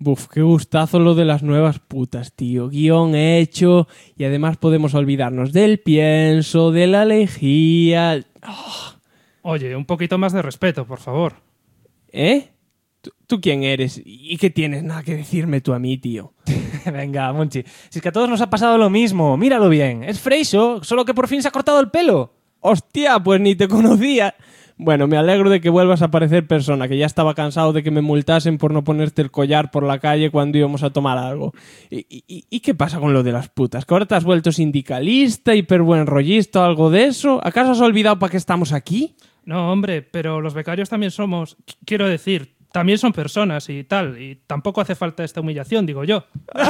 Buf, qué gustazo lo de las nuevas putas, tío. Guión hecho y además podemos olvidarnos del pienso, de la lejía... Oh. Oye, un poquito más de respeto, por favor. ¿Eh? ¿Tú quién eres? ¿Y qué tienes nada que decirme tú a mí, tío? Venga, Monchi. Si es que a todos nos ha pasado lo mismo. Míralo bien. Es Freixo, solo que por fin se ha cortado el pelo. ¡Hostia! Pues ni te conocía. Bueno, me alegro de que vuelvas a parecer persona, que ya estaba cansado de que me multasen por no ponerte el collar por la calle cuando íbamos a tomar algo. ¿Y qué pasa con lo de las putas? ¿Que ahora te has vuelto sindicalista, hiperbuen-rollista o algo de eso? ¿Acaso has olvidado para qué estamos aquí? No, hombre, pero los becarios también somos... Quiero decir, también son personas y tal, y tampoco hace falta esta humillación, digo yo.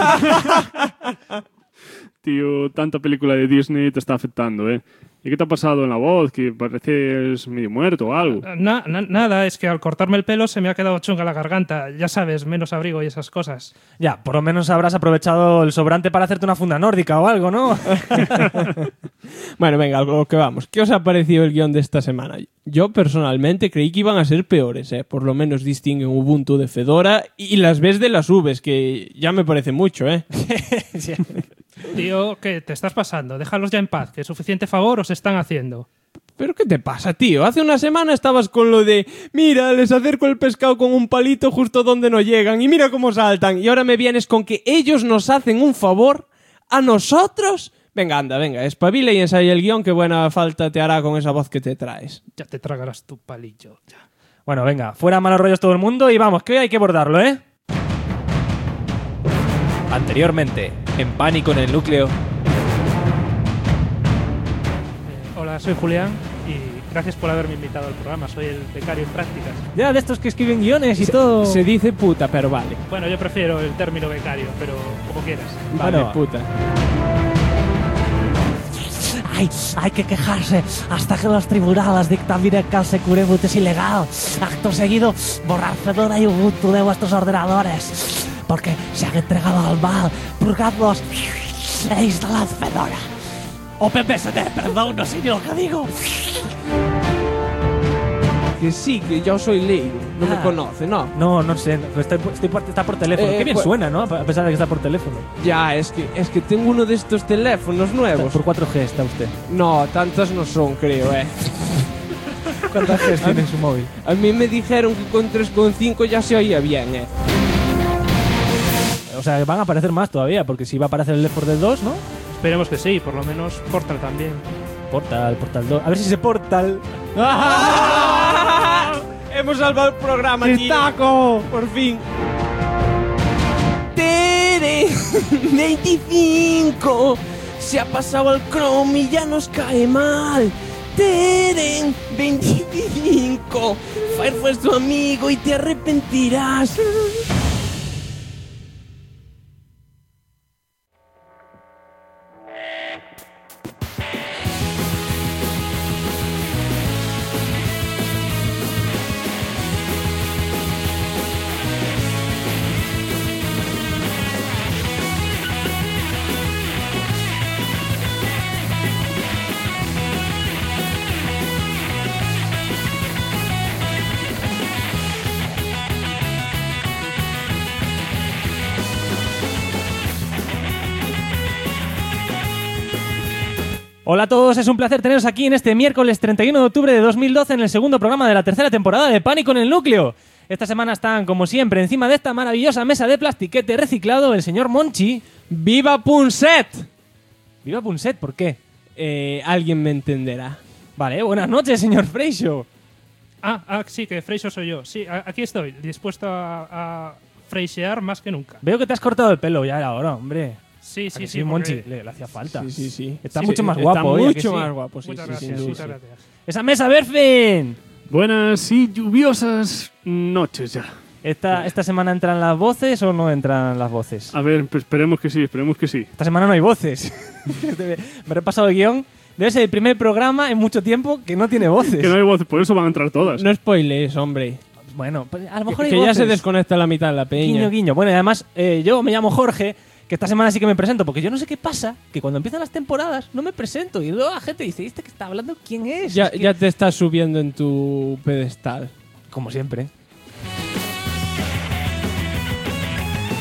Tío, tanta película de Disney te está afectando, ¿eh? ¿Y qué te ha pasado en la voz? ¿Que pareces medio muerto o algo? Nada, es que al cortarme el pelo se me ha quedado chunga la garganta. Ya sabes, menos abrigo y esas cosas. Ya, por lo menos habrás aprovechado el sobrante para hacerte una funda nórdica o algo, ¿no? Bueno, venga, a lo que vamos. ¿Qué os ha parecido el guión de esta semana? Yo, personalmente, creí que iban a ser peores, ¿eh? Por lo menos distinguen Ubuntu de Fedora y las Bs de las Vs, que ya me parece mucho, ¿eh? Sí. Tío, ¿qué te estás pasando? Déjalos ya en paz, que suficiente favor os están haciendo. ¿Pero qué te pasa, tío? Hace una semana estabas con lo de mira, les acerco el pescado con un palito justo donde no llegan y mira cómo saltan. Y ahora me vienes con que ellos nos hacen un favor a nosotros. Venga, anda, venga, espabila y ensaya el guión, que buena falta te hará con esa voz que te traes. Ya te tragarás tu palillo. Ya. Bueno, venga, fuera malos rollos todo el mundo y vamos, que hoy hay que abordarlo, ¿eh? Anteriormente, en Pánico en el Núcleo. Hola, soy Julián y gracias por haberme invitado al programa. Soy el becario en prácticas. Ya, de estos que escriben guiones y todo. Se dice puta, pero vale. Bueno, yo prefiero el término becario, pero como quieras. Vale, Bueno. puta. Hay que quejarse hasta que los tribunales dictaminen que el Secureboot es ilegal. Acto seguido, borrar Fedora y Ubuntu de vuestros ordenadores. Porque se han entregado al mal. Purgadlos e instalad Fedora. OpenBSD, perdón, no sé ni lo que digo. Que sí, que yo soy Leo. No me conoce, ¿no? No sé, está por teléfono. Qué bien pues- suena, ¿no? A pesar de que está por teléfono. Ya, es que tengo uno de estos teléfonos nuevos. Por 4G está usted. No, tantas no son, creo, ¿Cuántas Gs tiene en su móvil? A mí me dijeron que con 3,5 ya se oía bien, O sea, van a aparecer más todavía, porque si va a aparecer el Left 4 Dead 2, ¿no? Esperemos que sí, por lo menos Portal también. Portal 2. A ver si se Portal. Hemos salvado el programa, tío. ¡Taco! Por fin. ¡Tere! 25. Se ha pasado el Chrome y ya nos cae mal. Teren 25. Firefox es tu amigo y te arrepentirás. Hola a todos, es un placer teneros aquí en este miércoles 31 de octubre de 2012 en el segundo programa de la tercera temporada de Pánico en el Núcleo. Esta semana están, como siempre, encima de esta maravillosa mesa de plastiquete reciclado el señor Monchi. ¡Viva Punset! ¡Viva Punset! ¿Por qué? Alguien me entenderá. Vale, buenas noches, señor Freixo. Sí, que Freixo soy yo. Sí, aquí estoy, dispuesto a freixear más que nunca. Veo que te has cortado el pelo, ya era hora, hombre. Sí, ¿A que sí, Monchi, porque- le hacía falta. Sí. Está Sí, mucho sí, más está guapo hoy, ¿a que mucho sí? más guapo, sí, Muchas sí, gracias, sin duda. muchas gracias. ¡Esa mesa, Berfin! Buenas y lluviosas noches ya. ¿Esta semana entran las voces o no entran las voces? A ver, pues esperemos que sí, esperemos que sí. Esta semana no hay voces. Me he repasado el guión. Debe ser el primer programa en mucho tiempo que no tiene voces. Que no hay voces, por eso van a entrar todas. No spoilees, hombre. Bueno, pues a lo mejor hay Que ya voces. se desconecta la mitad de la peña. Guiño, guiño. Bueno, y además, yo me llamo Jorge, que esta semana sí que me presento, porque yo no sé qué pasa, que cuando empiezan las temporadas no me presento. Y luego la gente dice, ¿este que está hablando quién es? Ya, Es que- ya te estás subiendo en tu pedestal. Como siempre.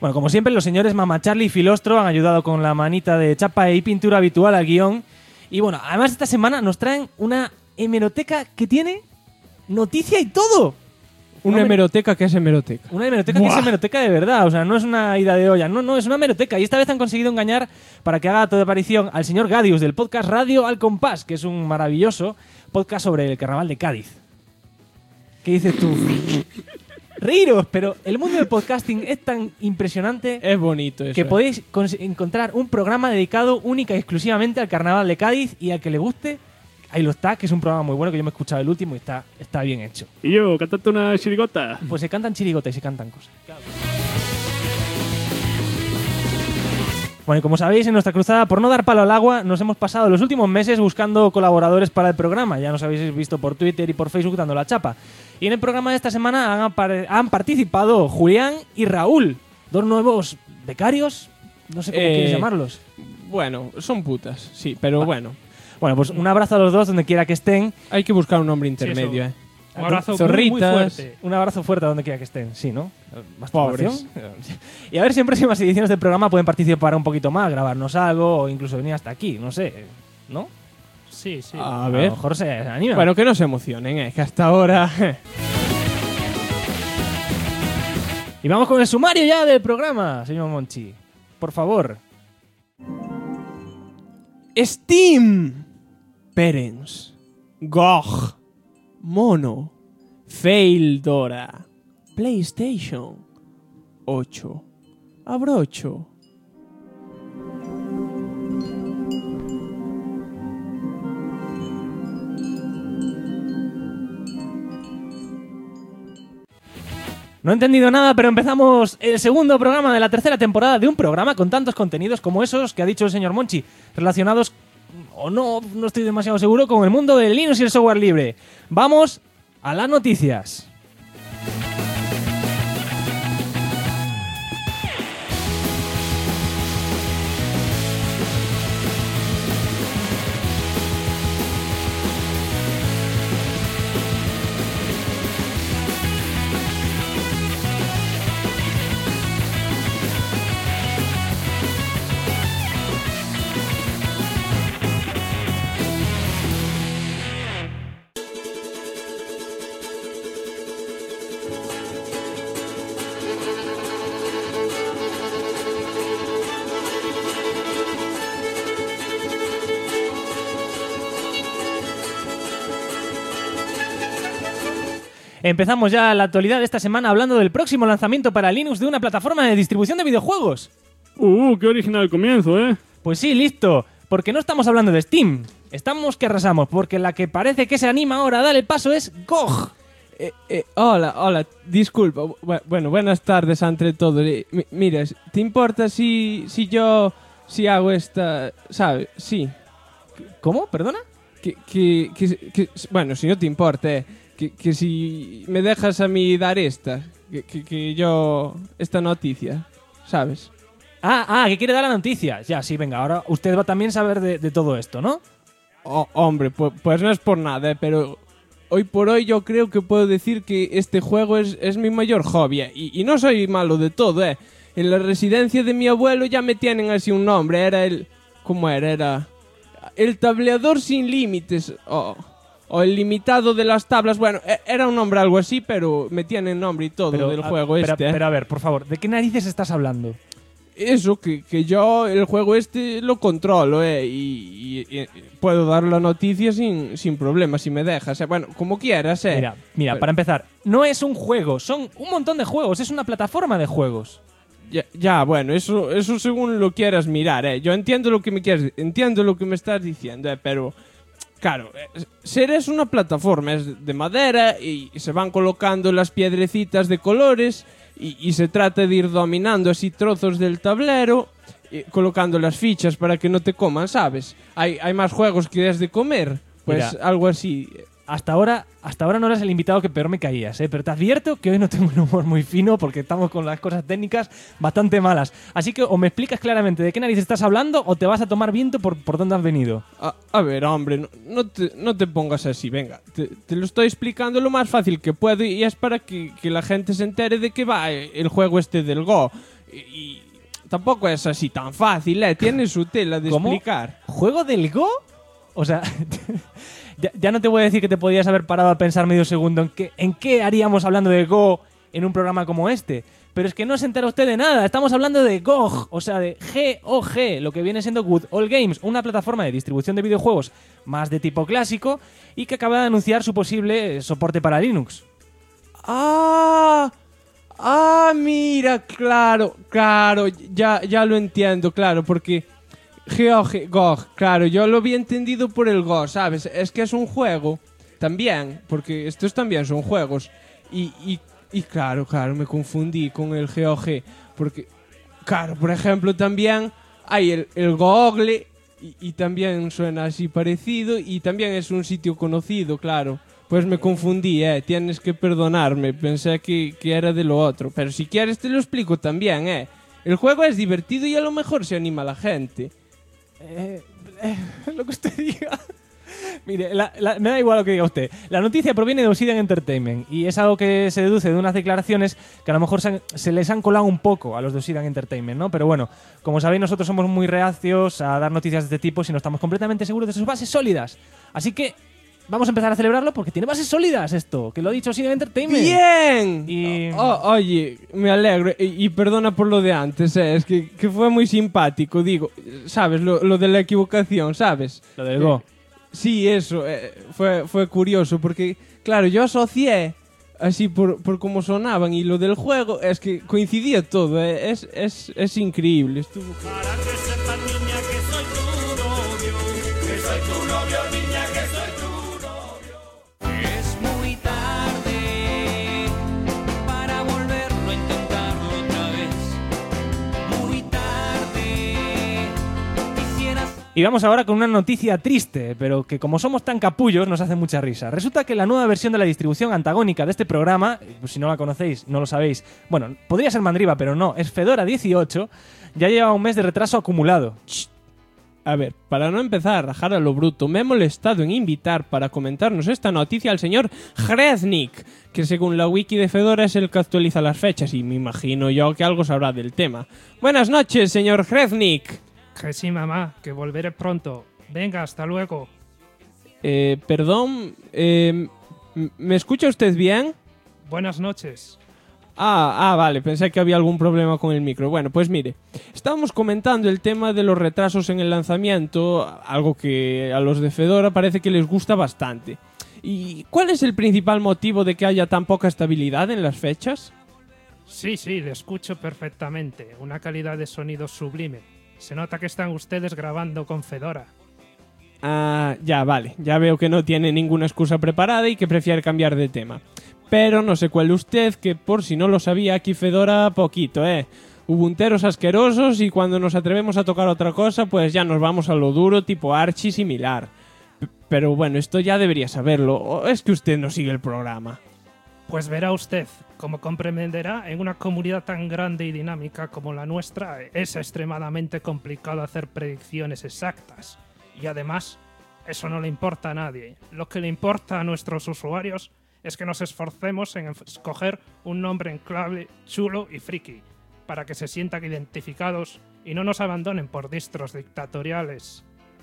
Bueno, como siempre, los señores Mama Charlie y Filostro han ayudado con la manita de chapa y pintura habitual al guión. Y bueno, además esta semana nos traen una hemeroteca que tiene noticia y todo. Una hemeroteca que es hemeroteca. Una hemeroteca que es hemeroteca de verdad, o sea, no es una ida de olla, no, es una hemeroteca. Y esta vez han conseguido engañar para que haga toda aparición al señor Gadius del podcast Radio Al Compás, que es un maravilloso podcast sobre el carnaval de Cádiz. ¿Qué dices tú? Reíros, pero el mundo del podcasting es tan impresionante Es bonito eso. que podéis encontrar un programa dedicado única y exclusivamente al carnaval de Cádiz, y al que le guste, ahí lo está, que es un programa muy bueno, que yo me he escuchado el último y está bien hecho. Y yo, cántate una chirigota. Pues se cantan chirigotas y se cantan cosas. Bueno, y como sabéis, en nuestra cruzada por no dar palo al agua, nos hemos pasado los últimos meses buscando colaboradores para el programa. Ya nos habéis visto por Twitter y por Facebook dando la chapa. Y en el programa de esta semana han participado Julián y Raúl, dos nuevos becarios, no sé cómo quieres llamarlos. Bueno, son putas, sí, pero bueno. Bueno, pues un abrazo a los dos donde quiera que estén. Hay que buscar un nombre intermedio, eso. Un Ah, abrazo muy zorritas. fuerte. Un abrazo fuerte a donde quiera que estén, sí, ¿no? Pobres. Y a ver si en próximas ediciones del programa pueden participar un poquito más, grabarnos algo o incluso venir hasta aquí, no sé, ¿no? Sí, sí. A A ver. lo mejor se animan. Bueno, que no se emocionen, que hasta ahora... Y vamos con el sumario ya del programa, señor Monchi. Por favor. Steam, Perens, GOG, Mono, Faildora, PlayStation 8, Abrocho. No he entendido nada, pero empezamos el segundo programa de la tercera temporada de un programa con tantos contenidos como esos que ha dicho el señor Monchi, relacionados, o no estoy demasiado seguro, con el mundo del Linux y el software libre. Vamos a las noticias. Empezamos ya la actualidad de esta semana hablando del próximo lanzamiento para Linux de una plataforma de distribución de videojuegos. Qué original comienzo, ¿eh? Pues sí, listo, porque no estamos hablando de Steam. Estamos que arrasamos, porque la que parece que se anima ahora a dar el paso es GOG. Hola, disculpa. Bueno, buenas tardes entre todos. Mira, ¿te importa si hago esta, sabes? Sí. ¿Cómo? ¿Perdona? Bueno, si no te importa, que si me dejas a mí dar esta noticia, ¿sabes? Que quiere dar la noticia. Ya, sí, venga, ahora usted va también a saber de todo esto, ¿no? Hombre, pues no es por nada, pero hoy por hoy yo creo que puedo decir que este juego es mi mayor hobby, y no soy malo de todo, En la residencia de mi abuelo ya me tienen así un nombre, era el... ¿Cómo era? Era... El tableador sin límites, o el limitado de las tablas. Bueno, era un nombre algo así, pero me tienen nombre y todo del juego Pero a ver, por favor, ¿de qué narices estás hablando? Eso, que yo el juego lo controlo, y puedo dar la noticia sin problema, si me dejas. Bueno, como quieras, Mira, Pero- para empezar, no es un juego, son un montón de juegos, es una plataforma de juegos. Ya, bueno, eso según lo quieras mirar, Yo entiendo lo que me estás diciendo, pero... Claro, ser es una plataforma, es de madera y se van colocando las piedrecitas de colores y se trata de ir dominando así trozos del tablero, colocando las fichas para que no te coman, ¿sabes? Hay más juegos que es de comer, pues Mira, algo así. Hasta ahora no eres el invitado que peor me caías, pero te advierto que hoy no tengo un humor muy fino porque estamos con las cosas técnicas bastante malas. Así que o me explicas claramente de qué narices estás hablando o te vas a tomar viento por dónde has venido. A ver, hombre, no te pongas así, venga. Te lo estoy explicando lo más fácil que puedo y es para que la gente se entere de qué va el juego del Go. Y tampoco es así tan fácil, tiene su tela de ¿Cómo? explicar. ¿Juego del Go? O sea, ya no te voy a decir que te podías haber parado a pensar medio segundo en qué haríamos hablando de Go en un programa como este. Pero es que no se entera usted de nada. Estamos hablando de GOG, o sea, de GOG, lo que viene siendo Good Old Games, una plataforma de distribución de videojuegos más de tipo clásico y que acaba de anunciar su posible soporte para Linux. Mira, claro, ya lo entiendo, claro, porque GOG, claro, yo lo había entendido por el Go, ¿sabes? Es que es un juego también, porque estos también son juegos. Y claro, me confundí con el GOG, porque, claro, por ejemplo, también hay el Google y también suena así parecido y también es un sitio conocido, claro. Pues me confundí, tienes que perdonarme, pensé que era de lo otro, pero si quieres te lo explico también, El juego es divertido y a lo mejor se anima a la gente. Lo que usted diga. Mire, me da igual lo que diga usted. La noticia proviene de Obsidian Entertainment y es algo que se deduce de unas declaraciones que a lo mejor se les han colado un poco a los de Obsidian Entertainment, ¿no? Pero bueno, como sabéis, nosotros somos muy reacios a dar noticias de este tipo si no estamos completamente seguros de sus bases sólidas. Así que vamos a empezar a celebrarlo porque tiene bases sólidas esto, que lo ha dicho Obsidian Entertainment. ¡Bien! Y... oye, me alegro y perdona por lo de antes, es que fue muy simpático, digo, ¿sabes? Lo de la equivocación, ¿sabes? Lo del Go. Sí, eso, fue curioso porque, claro, yo asocié así por cómo sonaban y lo del juego es que coincidía todo, es increíble. Estuvo... Para que sepas, niña, que soy tu novio, que soy tu novio, niña, que soy tu novio. Es muy tarde para volverlo a intentarlo otra vez. Muy tarde, quisieras... Y vamos ahora con una noticia triste, pero que como somos tan capullos nos hace mucha risa. Resulta que la nueva versión de la distribución antagónica de este programa, pues si no la conocéis, no lo sabéis, bueno, podría ser Mandriva, pero no, es Fedora 18, ya lleva un mes de retraso acumulado. A ver, para no empezar a rajar a lo bruto, me he molestado en invitar para comentarnos esta noticia al señor Hreznik, que según la wiki de Fedora es el que actualiza las fechas y me imagino yo que algo sabrá del tema. Buenas noches, señor Hreznik. Que sí, mamá, que volveré pronto. Venga, hasta luego. Perdón, ¿me escucha usted bien? Buenas noches. Vale, pensé que había algún problema con el micro. Bueno, pues mire, estábamos comentando el tema de los retrasos en el lanzamiento, algo que a los de Fedora parece que les gusta bastante. ¿Y cuál es el principal motivo de que haya tan poca estabilidad en las fechas? Sí, le escucho perfectamente. Una calidad de sonido sublime. Se nota que están ustedes grabando con Fedora. Ya, vale. Ya veo que no tiene ninguna excusa preparada y que prefiere cambiar de tema. Pero no se cuele usted, que por si no lo sabía, aquí Fedora poquito, Ubunteros asquerosos y cuando nos atrevemos a tocar otra cosa, pues ya nos vamos a lo duro, tipo Archie similar. Pero bueno, esto ya debería saberlo. ¿O es que usted no sigue el programa? Pues verá usted, como comprenderá, en una comunidad tan grande y dinámica como la nuestra, es extremadamente complicado hacer predicciones exactas. Y además, eso no le importa a nadie. Lo que le importa a nuestros usuarios es que nos esforcemos en escoger un nombre en clave chulo y friki, para que se sientan identificados y no nos abandonen por distros dictatoriales.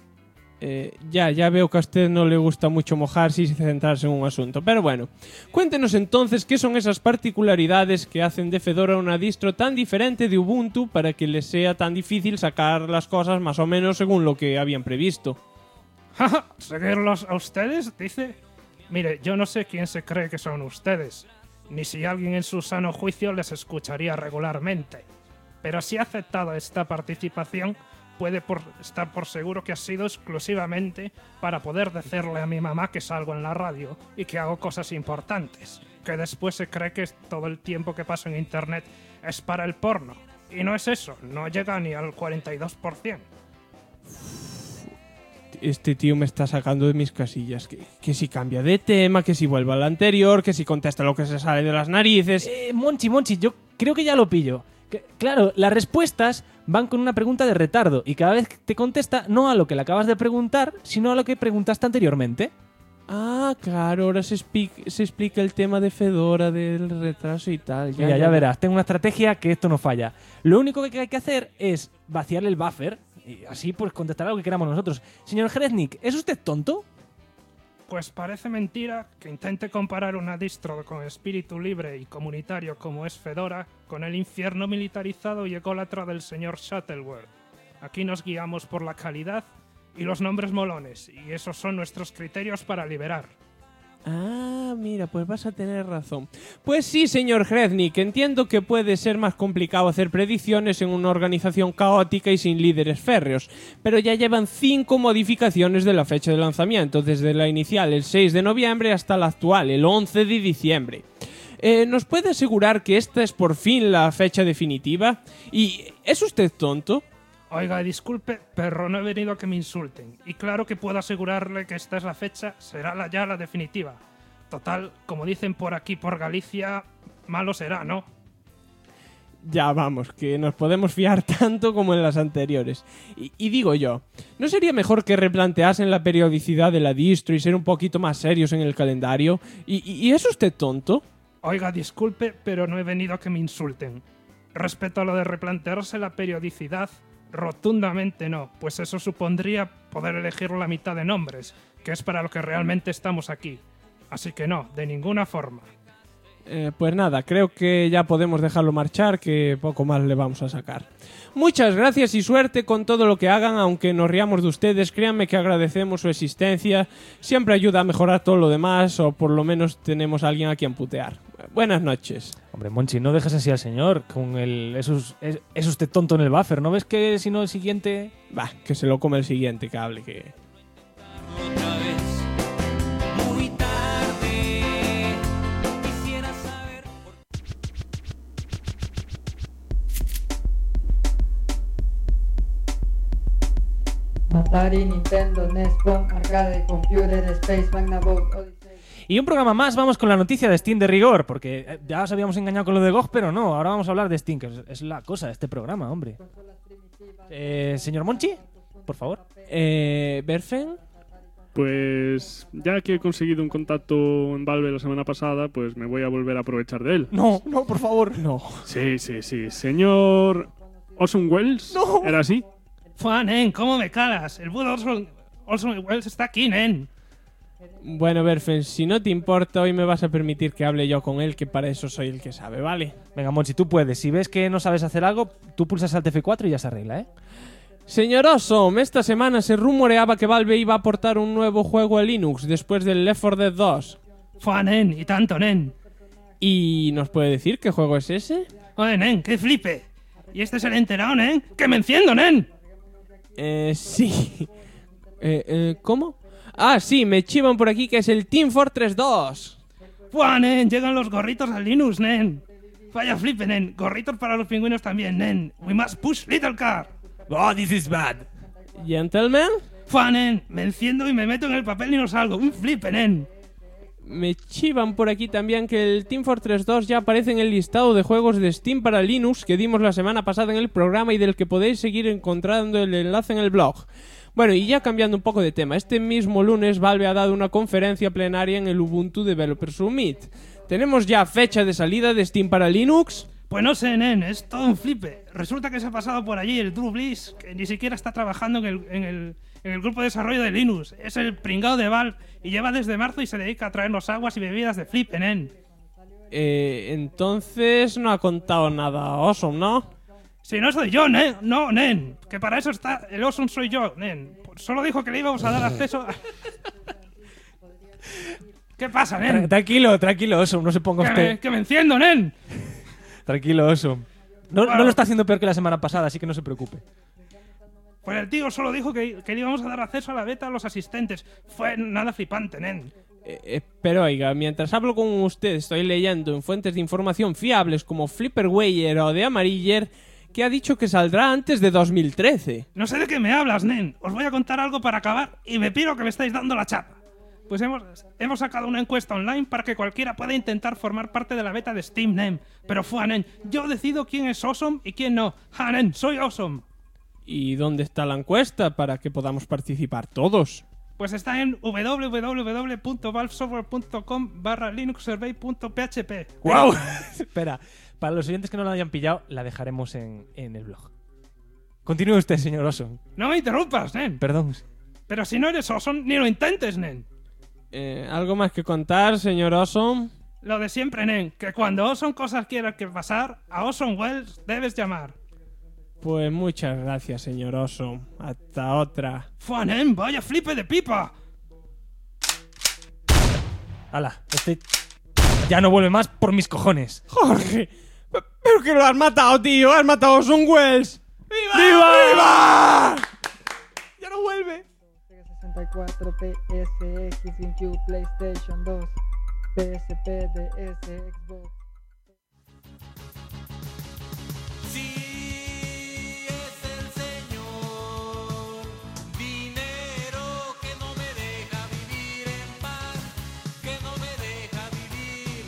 Ya veo que a usted no le gusta mucho mojarse y centrarse en un asunto. Pero bueno, cuéntenos entonces qué son esas particularidades que hacen de Fedora una distro tan diferente de Ubuntu para que les sea tan difícil sacar las cosas más o menos según lo que habían previsto. ¿Seguirlos a ustedes? Dice. Mire, yo no sé quién se cree que son ustedes, ni si alguien en su sano juicio les escucharía regularmente. Pero si ha aceptado esta participación, puede estar por seguro que ha sido exclusivamente para poder decirle a mi mamá que salgo en la radio y que hago cosas importantes, que después se cree que todo el tiempo que paso en internet es para el porno. Y no es eso, no llega ni al 42%. Este tío me está sacando de mis casillas. Que si cambia de tema, que si vuelve al anterior, que si contesta lo que se sale de las narices. Monchi, yo creo que ya lo pillo. Claro, las respuestas van con una pregunta de retardo y cada vez te contesta no a lo que le acabas de preguntar, sino a lo que preguntaste anteriormente. Ah, claro, ahora se explica el tema de Fedora, del retraso y tal. Mira, ya verás, tengo una estrategia que esto no falla. Lo único que hay que hacer es vaciar el buffer y así pues contestar lo que queramos nosotros. Señor Jereznik, ¿es usted tonto? Pues parece mentira que intente comparar una distro con espíritu libre y comunitario como es Fedora con el infierno militarizado y ególatra del señor Shuttleworth. Aquí nos guiamos por la calidad y los nombres molones, y esos son nuestros criterios para liberar. Ah, mira, pues vas a tener razón. Pues sí, señor Jereznik, entiendo que puede ser más complicado hacer predicciones en una organización caótica y sin líderes férreos, pero ya llevan 5 modificaciones de la fecha de lanzamiento, desde la inicial el 6 de noviembre hasta la actual, el 11 de diciembre. ¿Nos puede asegurar que esta es por fin la fecha definitiva? ¿Y es usted tonto? Oiga, disculpe, pero no he venido a que me insulten. Y claro que puedo asegurarle que esta es la fecha, será ya la definitiva. Total, como dicen por aquí, por Galicia, malo será, ¿no? Ya vamos, que nos podemos fiar tanto como en las anteriores. Y digo yo, ¿no sería mejor que replanteasen la periodicidad de la distro y ser un poquito más serios en el calendario? ¿Y es usted tonto? Oiga, disculpe, pero no he venido a que me insulten. Respecto a lo de replantearse la periodicidad, rotundamente no, pues eso supondría poder elegir la mitad de nombres, que es para lo que realmente estamos aquí. Así que no, de ninguna forma. Pues nada, creo que ya podemos dejarlo marchar, que poco más le vamos a sacar. Muchas gracias y suerte con todo lo que hagan, aunque nos riamos de ustedes, créanme que agradecemos su existencia, siempre ayuda a mejorar todo lo demás, o por lo menos tenemos a alguien a quien putear. Buenas noches. Hombre, Monchi, no dejes así al señor con el... Es usted tonto en el buffer, ¿no ves que si no el siguiente...? Va, que se lo come el siguiente cable, que... Otra vez, muy tarde, quisiera saber Atari, Nintendo, NES, Pong, Arcade, Computer, Space, Magnavox, Odyssey. Y un programa más, vamos con la noticia de Steam de rigor, porque ya os habíamos engañado con lo de GOG, pero no, ahora vamos a hablar de Steam, que es la cosa de este programa, hombre. Señor Monchi, por favor. ¿Berfen? Pues ya que he conseguido un contacto en Valve la semana pasada, pues me voy a volver a aprovechar de él. No, por favor. No. Sí. Señor Orson Welles, No. ¿era así? Fua, nen, ¿cómo me calas? El Buda Orson Welles está aquí, nen. Bueno, Berfen, si no te importa, hoy me vas a permitir que hable yo con él, que para eso soy el que sabe, ¿vale? Venga, Monchi, tú puedes. Si ves que no sabes hacer algo, tú pulsas Alt F4 y ya se arregla, ¿eh? Señor Osom, esta semana se rumoreaba que Valve iba a aportar un nuevo juego a Linux después del Left 4 Dead 2. Fua, nen, y tanto, nen. ¿Y nos puede decir qué juego es ese? Oye, nen, que flipe. ¿Y este es el enterado, nen? ¡Que me enciendo, nen! Sí. ¿Cómo? Ah, sí, me chivan por aquí que es el Team Fortress 2. ¡Fua, nen! Llegan los gorritos al Linux, nen. Vaya flipe, nen. Gorritos para los pingüinos también, nen. We must push little car. Oh, this is bad. Gentlemen, ¡Fua, nen! Me enciendo y me meto en el papel y no salgo. ¡Un flipe, nen! me chivan por aquí también que el Team Fortress 2 ya aparece en el listado de juegos de Steam para Linux que dimos la semana pasada en el programa y del que podéis seguir encontrando el enlace en el blog. Bueno, y ya cambiando un poco de tema, este mismo lunes Valve ha dado una conferencia plenaria en el Ubuntu Developer Summit. ¿Tenemos ya fecha de salida de Steam para Linux? Pues no sé, nen, es todo un flipe. Resulta que se ha pasado por allí el Drew Bliss, que ni siquiera está trabajando en el grupo de desarrollo de Linux. Es el pringao de Valve y lleva desde marzo y se dedica a traernos aguas y bebidas de flipe, nen. Entonces no ha contado nada Awesome, ¿no? Si no soy yo, nen. No, nen. Que para eso está el Awesome soy yo, nen. Solo dijo que le íbamos a dar acceso a... ¿Qué pasa, nen? Tranquilo, Oso, no se ponga usted. Que me enciendo, nen. Tranquilo, Oso. No Bueno. lo está haciendo peor que la semana pasada, así que no se preocupe. Pues el tío solo dijo que le íbamos a dar acceso a la beta a los asistentes. Fue nada flipante, nen. Pero oiga, mientras hablo con usted estoy leyendo en fuentes de información fiables como Flipperwire o de Amariller que ha dicho que saldrá antes de 2013. No sé de qué me hablas, nen. Os voy a contar algo para acabar y me pido que me estáis dando la chapa. Pues hemos sacado una encuesta online para que cualquiera pueda intentar formar parte de la beta de Steam, nen. Pero fue, nen, yo decido quién es Awesome y quién no. Ja, nen, soy Awesome. ¿Y dónde está la encuesta para que podamos participar todos? Pues está en www.valvesoftware.com/linuxsurvey.php. ¡Guau! Espera, para los oyentes que no lo hayan pillado, la dejaremos en el blog. Continúe usted, señor Oson. No me interrumpas, nen. Perdón. Pero si no eres Oson, ni lo intentes, nen. ¿Algo más que contar, señor Oson? Lo de siempre, nen, que cuando Oson cosas quiera que pasar, a Oson Wells debes llamar. Pues muchas gracias, señor Oson. Hasta otra. ¡Fua, nen! ¡Vaya flipe de pipa! ¡Hala! Este ya no vuelve más por mis cojones. ¡Jorge! ¡Pero que lo has matado, tío! ¡Has matado a Orson Welles! ¡Viva! ¡Viva! ¡Viva! ¡Ya no vuelve! 64, PSX, GameCube, PlayStation 2, PSP, DS, Xbox. Sí, es el Señor, dinero que no me deja vivir en paz, que no me deja vivir.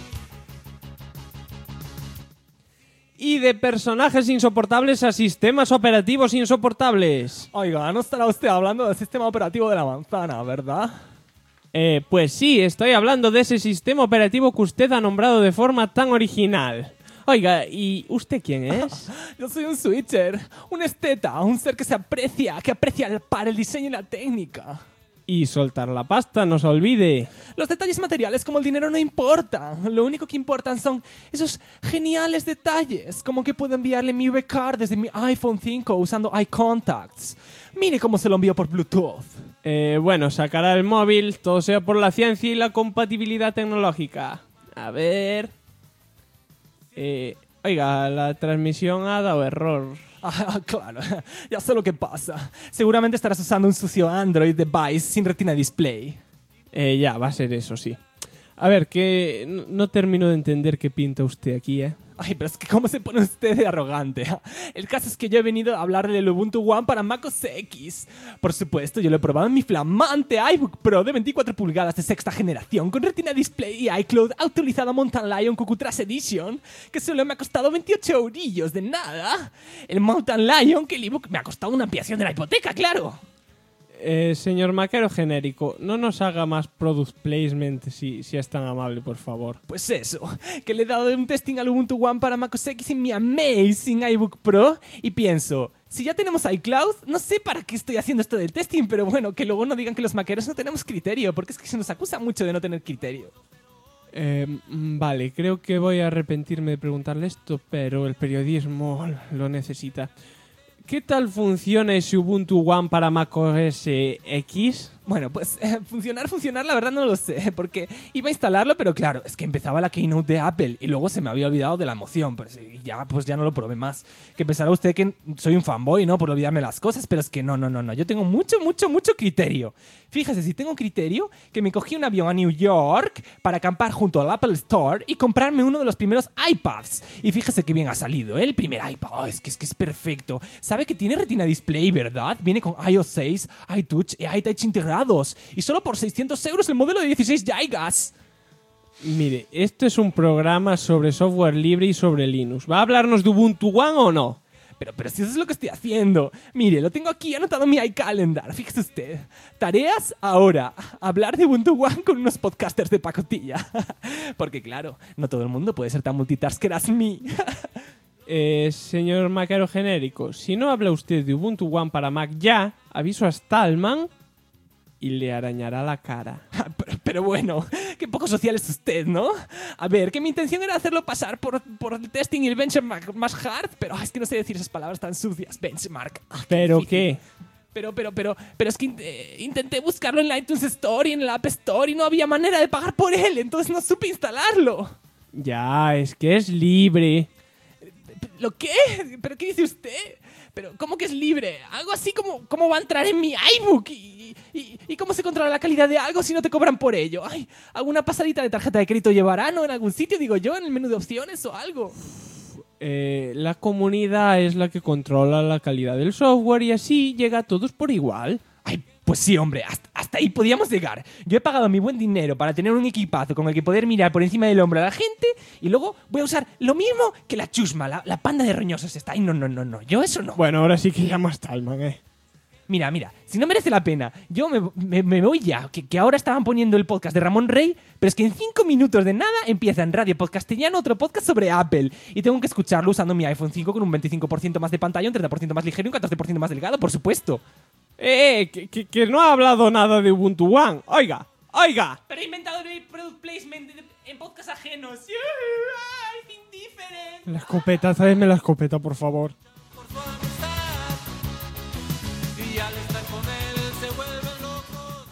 Y de personajes insoportables a sistemas operativos insoportables. Oiga, no estará usted hablando del sistema operativo de la manzana, ¿verdad? Pues sí, estoy hablando de ese sistema operativo que usted ha nombrado de forma tan original. Oiga, ¿y usted quién es? Yo soy un switcher, un esteta, un ser que aprecia para el diseño y la técnica. Y soltar la pasta, no se olvide. Los detalles materiales como el dinero no importan. Lo único que importan son esos geniales detalles, como que puedo enviarle mi V-Card desde mi iPhone 5 usando iContacts. Mire cómo se lo envío por Bluetooth. Bueno, sacará el móvil, todo sea por la ciencia y la compatibilidad tecnológica. A ver... oiga, la transmisión ha dado error. Ah, claro, ya sé lo que pasa. Seguramente estarás usando un sucio Android device sin Retina Display. Ya, va a ser eso, sí. A ver, que no termino de entender qué pinta usted aquí, ¿eh? Ay, pero es que cómo se pone usted de arrogante. El caso es que yo he venido a hablarle del Ubuntu One para macOS X. Por supuesto, yo lo he probado en mi flamante iBook Pro de 24 pulgadas de sexta generación con Retina Display y iCloud actualizado a Mountain Lion Cucutras Edition, que solo me ha costado 28 eurillos de nada. El Mountain Lion, que el ebook me ha costado una ampliación de la hipoteca, claro. Señor maquero genérico, no nos haga más product placement si es tan amable, por favor. Pues eso, que le he dado un testing al Ubuntu One para macOS X en mi amazing iBook Pro y pienso, si ya tenemos iCloud, no sé para qué estoy haciendo esto del testing, pero bueno, que luego no digan que los maqueros no tenemos criterio, porque es que se nos acusa mucho de no tener criterio. Vale, creo que voy a arrepentirme de preguntarle esto, pero el periodismo lo necesita. ¿Qué tal funciona ese Ubuntu One para macOS X? Bueno, pues funcionar, la verdad no lo sé, porque iba a instalarlo, pero claro, es que empezaba la keynote de Apple y luego se me había olvidado de la emoción, pues ya no lo probé más. Que pensará usted que soy un fanboy, ¿no? Por olvidarme las cosas, pero es que no, yo tengo mucho criterio. Fíjese, si tengo criterio, que me cogí un avión a New York para acampar junto al Apple Store y comprarme uno de los primeros iPads. Y fíjese que bien ha salido, ¿eh? El primer iPad, es que es perfecto. ¿Sabe que tiene Retina Display, verdad? Viene con iOS 6, iTouch y iTouch integrado. Y solo por 600 euros el modelo de 16 GB. Mire, esto es un programa sobre software libre y sobre Linux. ¿Va a hablarnos de Ubuntu One o no? Pero si eso es lo que estoy haciendo. Mire, lo tengo aquí anotado en mi iCalendar. Fíjese usted. Tareas ahora. Hablar de Ubuntu One con unos podcasters de pacotilla. Porque claro, no todo el mundo puede ser tan multitasker as me. Señor maquero genérico, si no habla usted de Ubuntu One para Mac ya, aviso a Stallman y le arañará la cara. Pero bueno, qué poco social es usted, ¿no? A ver, que mi intención era hacerlo pasar por el testing y el benchmark más hard, pero es que no sé decir esas palabras tan sucias. Benchmark. ¿Pero qué? Pero es que intenté buscarlo en la iTunes Store y en la App Store y no había manera de pagar por él, entonces no supe instalarlo. Ya, es que es libre. ¿Lo qué? ¿Pero qué dice usted? ¿Pero cómo que es libre? Algo así como cómo va a entrar en mi iBook y cómo se controla la calidad de algo si no te cobran por ello. Ay, ¿alguna pasadita de tarjeta de crédito llevará, no? En algún sitio, digo yo, en el menú de opciones o algo. La comunidad es la que controla la calidad del software y así llega a todos por igual. Ay, pues sí, hombre, hasta ahí podíamos llegar. Yo he pagado mi buen dinero para tener un equipazo con el que poder mirar por encima del hombro a la gente y luego voy a usar lo mismo que la chusma, la panda de roñosos está. Ay, no, yo eso no. Bueno, ahora sí que llamo a Stallman, Mira, si no merece la pena, yo me voy ya, que ahora estaban poniendo el podcast de Ramón Rey, pero es que en 5 minutos de nada empieza en Radio Podcastellano otro podcast sobre Apple y tengo que escucharlo usando mi iPhone 5 con un 25% más de pantalla, un 30% más ligero y un 14% más delgado, por supuesto. Que no ha hablado nada de Ubuntu One. Oiga. Pero he inventado el product placement en podcast ajenos. ¡Ay, indifferent! La escopeta, tráeme la escopeta, por favor. Por su amistad. Y al estar con él se vuelven locos.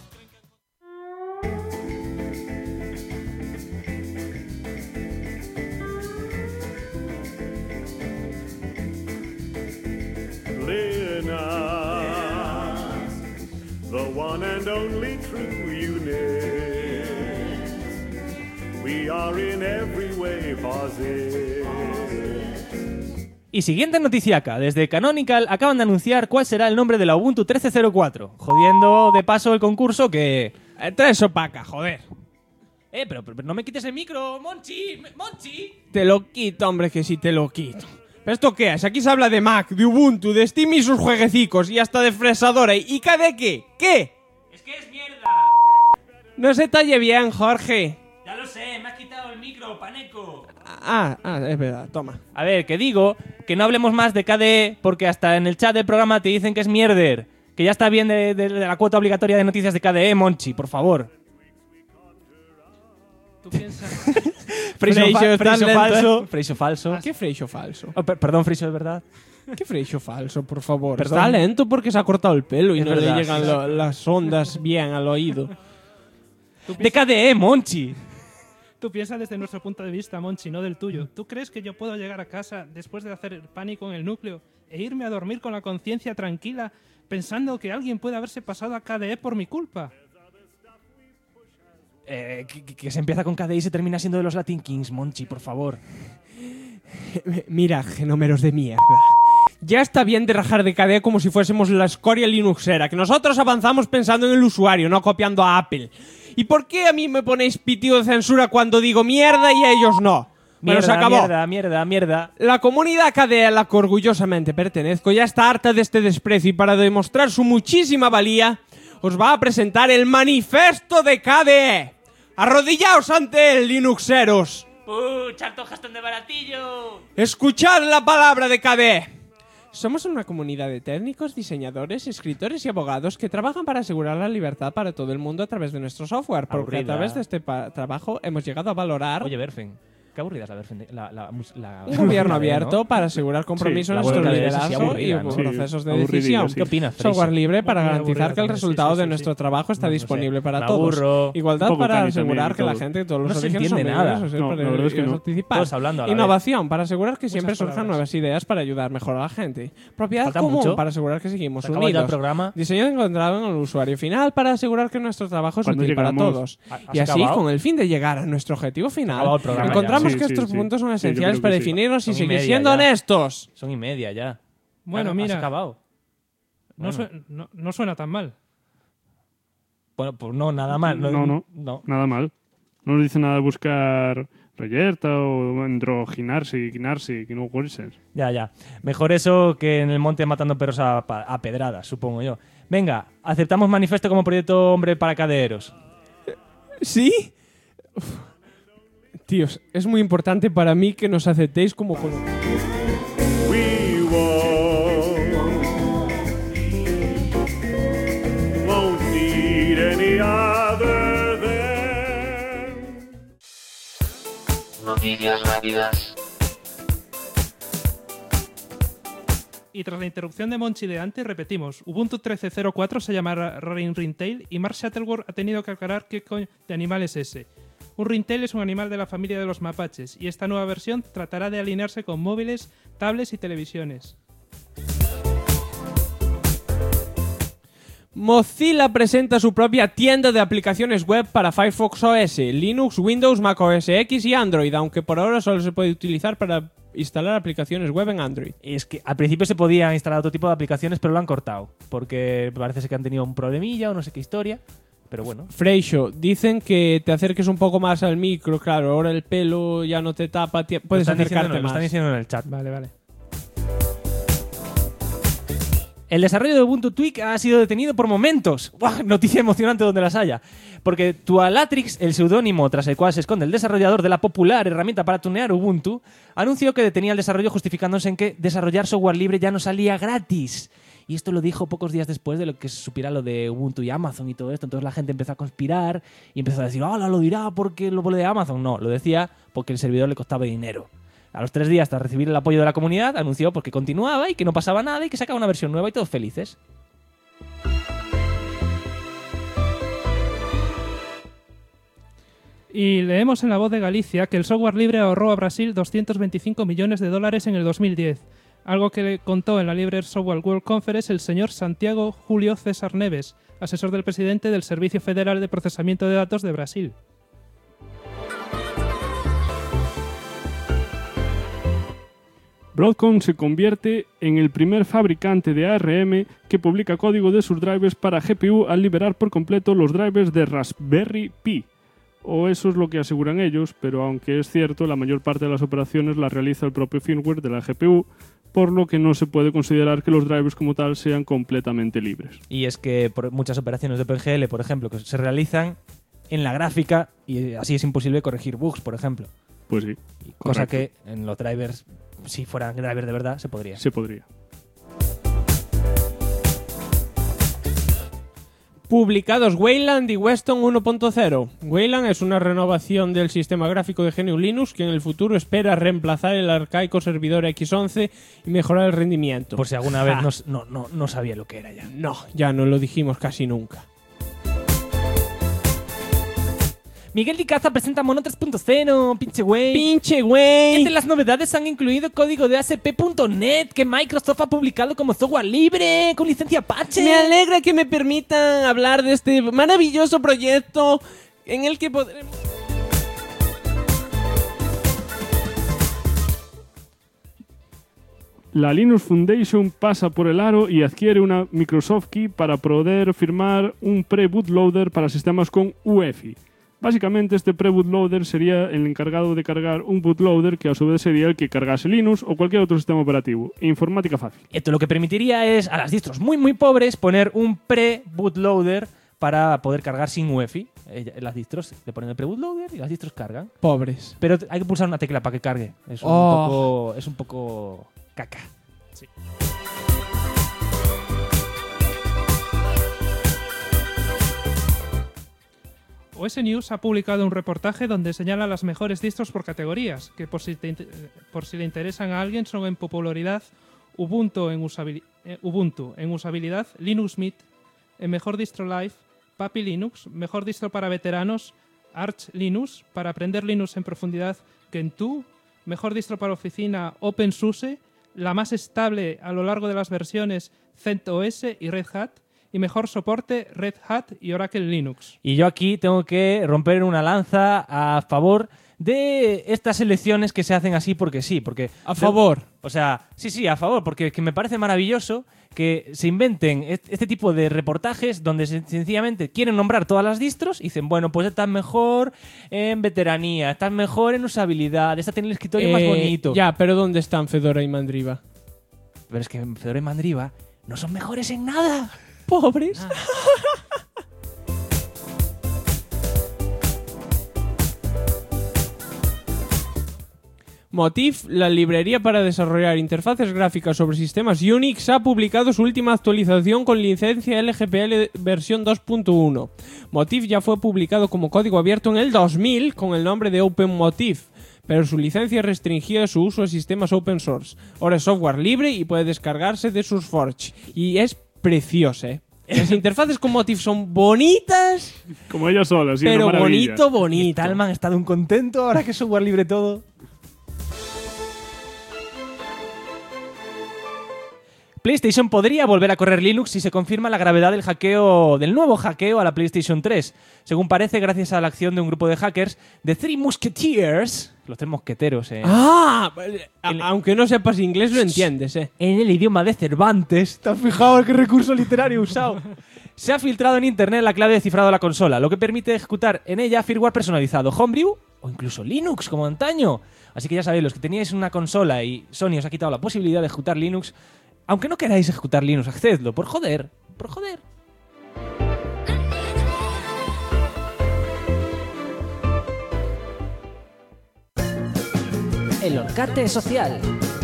The one and only true unit. We are in every way positive. Y siguiente noticiaca, desde Canonical acaban de anunciar cuál será el nombre de la Ubuntu 13.04, jodiendo de paso el concurso que... Trae sopaca, joder. Pero no me quites el micro, Monchi. Te lo quito, hombre, que sí te lo quito. ¿Pero esto qué es? Aquí se habla de Mac, de Ubuntu, de Steam y sus jueguecicos, y hasta de fresadora. ¿Y de qué? ¿Qué? Es que es mierda. No se talle bien, Jorge. Ya lo sé, me has quitado el micro, paneco. Es verdad, toma. A ver, que digo que no hablemos más de KDE porque hasta en el chat del programa te dicen que es mierder. Que ya está bien de la cuota obligatoria de noticias de KDE, Monchi, por favor. ¿Tú piensas? Freixo falso. ¿Qué Freixo falso? Oh, perdón, Freixo de verdad. ¿Qué Freixo falso, por favor? Perdón. Está lento porque se ha cortado el pelo y Es no verdad, le llegan las ondas bien al oído. De KDE, Monchi. Tú piensas desde nuestro punto de vista, Monchi, no del tuyo. ¿Tú crees que yo puedo llegar a casa después de hacer pánico en el núcleo e irme a dormir con la conciencia tranquila pensando que alguien puede haberse pasado a KDE por mi culpa? Que se empieza con KDE y se termina siendo de los Latin Kings, Monchi, por favor. Mira, genómeros de mierda. Ya está bien de rajar de KDE como si fuésemos la escoria linuxera, que nosotros avanzamos pensando en el usuario, no copiando a Apple. ¿Y por qué a mí me ponéis pitido de censura cuando digo mierda y a ellos no? Bueno, se acabó. Mierda. La comunidad KDE a la que orgullosamente pertenezco ya está harta de este desprecio y para demostrar su muchísima valía os va a presentar el manifiesto de KDE. Arrodillaos ante él, linuxeros. ¡Charto gastón de baratillo! Escuchad la palabra de KDE. Somos una comunidad de técnicos, diseñadores, escritores y abogados que trabajan para asegurar la libertad para todo el mundo a través de nuestro software, porque Aburrida. a través de este trabajo hemos llegado a valorar Oye, Berfen, qué aburrida es la Berfen. un gobierno ¿no? abierto para asegurar compromiso Sí, en la nuestro buena de esa sí, liderazgo aburrida, y ¿no? procesos de aburridilla, decisión. sí. ¿Qué opinas, Freixo? Software libre para Muy garantizar aburrida que el también, resultado sí, de sí, nuestro sí. trabajo está No sé, disponible para me todos. aburro. Igualdad Un poco para Cani asegurar también, que la todo. gente de todos los No se orígenes son entiende nada. bienvenidos, No, la verdad es que no. participar. Todos hablando a la Innovación para asegurar que siempre surjan palabras. nuevas ideas para ayudar mejor a la gente. Propiedad Falta común mucho. para asegurar que seguimos Se acaba ya el unidos. programa. Diseño encontrado en el usuario final para asegurar que nuestro trabajo es ¿Cuándo útil para llegamos? todos. ¿Has Y así, acabado? con el fin de llegar a nuestro objetivo final, acabado el programa encontramos ya. que Sí, estos sí. puntos son Sí, yo esenciales creo para que sí. definirnos y Son y seguir media siendo ya. honestos. Son y media ya. Bueno, ¿Has mira, acabado? no, Bueno. no suena tan mal. Bueno, pues no, nada mal. No. Nada mal. No nos dice nada de buscar reyerta o androginarse, que no puede ser. Ya. Mejor eso que en el monte matando perros a pedradas, supongo yo. Venga, aceptamos manifiesto como proyecto hombre para caderos. ¿Sí? Uf. Tíos, es muy importante para mí que nos aceptéis como We won't need any other than. Noticias rápidas. Y tras la interrupción de Monchi de antes, repetimos. Ubuntu 13.04 se llamará Ringtail y Mark Shuttleworth ha tenido que aclarar qué coño de animal es ese. Un ringtail es un animal de la familia de los mapaches y esta nueva versión tratará de alinearse con móviles, tablets y televisiones. Mozilla presenta su propia tienda de aplicaciones web para Firefox OS, Linux, Windows, Mac OS X y Android, aunque por ahora solo se puede utilizar para instalar aplicaciones web en Android. Es que al principio se podía instalar otro tipo de aplicaciones, pero lo han cortado. Porque parece ser que han tenido un problemilla o no sé qué historia. Pero bueno. Freixo, dicen que te acerques un poco más al micro, claro, ahora el pelo ya no te tapa, puedes acercarte Lo más. están diciendo en el chat. Vale. El desarrollo de Ubuntu Tweak ha sido detenido por momentos. ¡Buah! Noticia emocionante donde las haya. Porque Tualatrix, el seudónimo tras el cual se esconde el desarrollador de la popular herramienta para tunear Ubuntu, anunció que detenía el desarrollo justificándose en que desarrollar software libre ya no salía gratis. Y esto lo dijo pocos días después de lo que se supiera lo de Ubuntu y Amazon y todo esto. Entonces la gente empezó a conspirar y empezó a decir, lo dirá porque lo de Amazon. No, lo decía porque el servidor le costaba dinero. A los 3 días, tras recibir el apoyo de la comunidad, anunció porque continuaba y que no pasaba nada y que sacaba una versión nueva y todos felices. Y leemos en La Voz de Galicia que el software libre ahorró a Brasil $225 millones en el 2010, algo que le contó en la Libre Software World Conference el señor Santiago Julio César Neves, asesor del presidente del Servicio Federal de Procesamiento de Datos de Brasil. Broadcom se convierte en el primer fabricante de ARM que publica código de sus drivers para GPU al liberar por completo los drivers de Raspberry Pi. O eso es lo que aseguran ellos, pero aunque es cierto, la mayor parte de las operaciones las realiza el propio firmware de la GPU, por lo que no se puede considerar que los drivers como tal sean completamente libres. Y es que por muchas operaciones de OpenGL, por ejemplo, que se realizan en la gráfica y así es imposible corregir bugs, por ejemplo. Pues sí. Cosa correcto. que en los drivers, si fueran drivers de verdad, se podría. Se podría. Publicados Wayland y Weston 1.0. Wayland es una renovación del sistema gráfico de GNU Linux que en el futuro espera reemplazar el arcaico servidor X11 y mejorar el rendimiento. Por si alguna vez no sabía lo que era ya. No, ya no lo dijimos casi nunca. Miguel Di Caza presenta Mono 3.0, pinche güey. ¡Pinche güey! Entre las novedades han incluido código de ASP.NET que Microsoft ha publicado como software libre, con licencia Apache. Me alegra que me permitan hablar de este maravilloso proyecto en el que podremos... La Linux Foundation pasa por el aro y adquiere una Microsoft Key para poder firmar un pre-bootloader para sistemas con UEFI. Básicamente, este pre-bootloader sería el encargado de cargar un bootloader que a su vez sería el que cargase Linux o cualquier otro sistema operativo. Informática fácil. Esto lo que permitiría es a las distros muy pobres poner un pre-bootloader para poder cargar sin UEFI. Las distros le ponen el pre-bootloader y las distros cargan. Pobres. Pero hay que pulsar una tecla para que cargue. Es un poco caca. Sí. OS News ha publicado un reportaje donde señala las mejores distros por categorías, que por si le interesan a alguien son en popularidad Ubuntu en usabilidad, Linux Mint, en mejor distro live, Papi Linux, mejor distro para veteranos, Arch Linux, para aprender Linux en profundidad, Gentoo, mejor distro para oficina, OpenSUSE, la más estable a lo largo de las versiones, CentOS y Red Hat, y mejor soporte Red Hat y Oracle Linux. Y yo aquí tengo que romper una lanza a favor de estas elecciones que se hacen así porque sí. Porque A favor. O sea, sí, a favor, porque es que me parece maravilloso que se inventen este tipo de reportajes donde sencillamente quieren nombrar todas las distros y dicen, bueno, pues esta es mejor en veteranía, esta es mejor en usabilidad, esta tiene el escritorio más bonito. Ya, pero ¿dónde están Fedora y Mandriva? Pero es que Fedora y Mandriva no son mejores en nada. Pobres. Motif, la librería para desarrollar interfaces gráficas sobre sistemas Unix, ha publicado su última actualización con licencia LGPL versión 2.1. Motif ya fue publicado como código abierto en el 2000 con el nombre de OpenMotif, pero su licencia restringía su uso a sistemas open source. Ahora es software libre y puede descargarse de SourceForge. Y es precioso, ¿eh? Las interfaces con Motif son bonitas, Como ellas solas, sí, pero una maravilla. bonito. Talman está de un contento ahora que es software libre todo. PlayStation podría volver a correr Linux si se confirma la gravedad del nuevo hackeo a la PlayStation 3. Según parece, gracias a la acción de un grupo de hackers, The Three Musketeers, los tres mosqueteros, Aunque no sepas inglés lo entiendes, ¿eh? en el idioma de Cervantes. ¿Te has fijado qué recurso literario usado? Se ha filtrado en internet la clave de cifrado de la consola, lo que permite ejecutar en ella firmware personalizado, Homebrew o incluso Linux, como antaño. Así que ya sabéis, los que teníais una consola y Sony os ha quitado la posibilidad de ejecutar Linux, Aunque no queráis ejecutar Linux, hacedlo, por joder, por joder. El Orcate Social.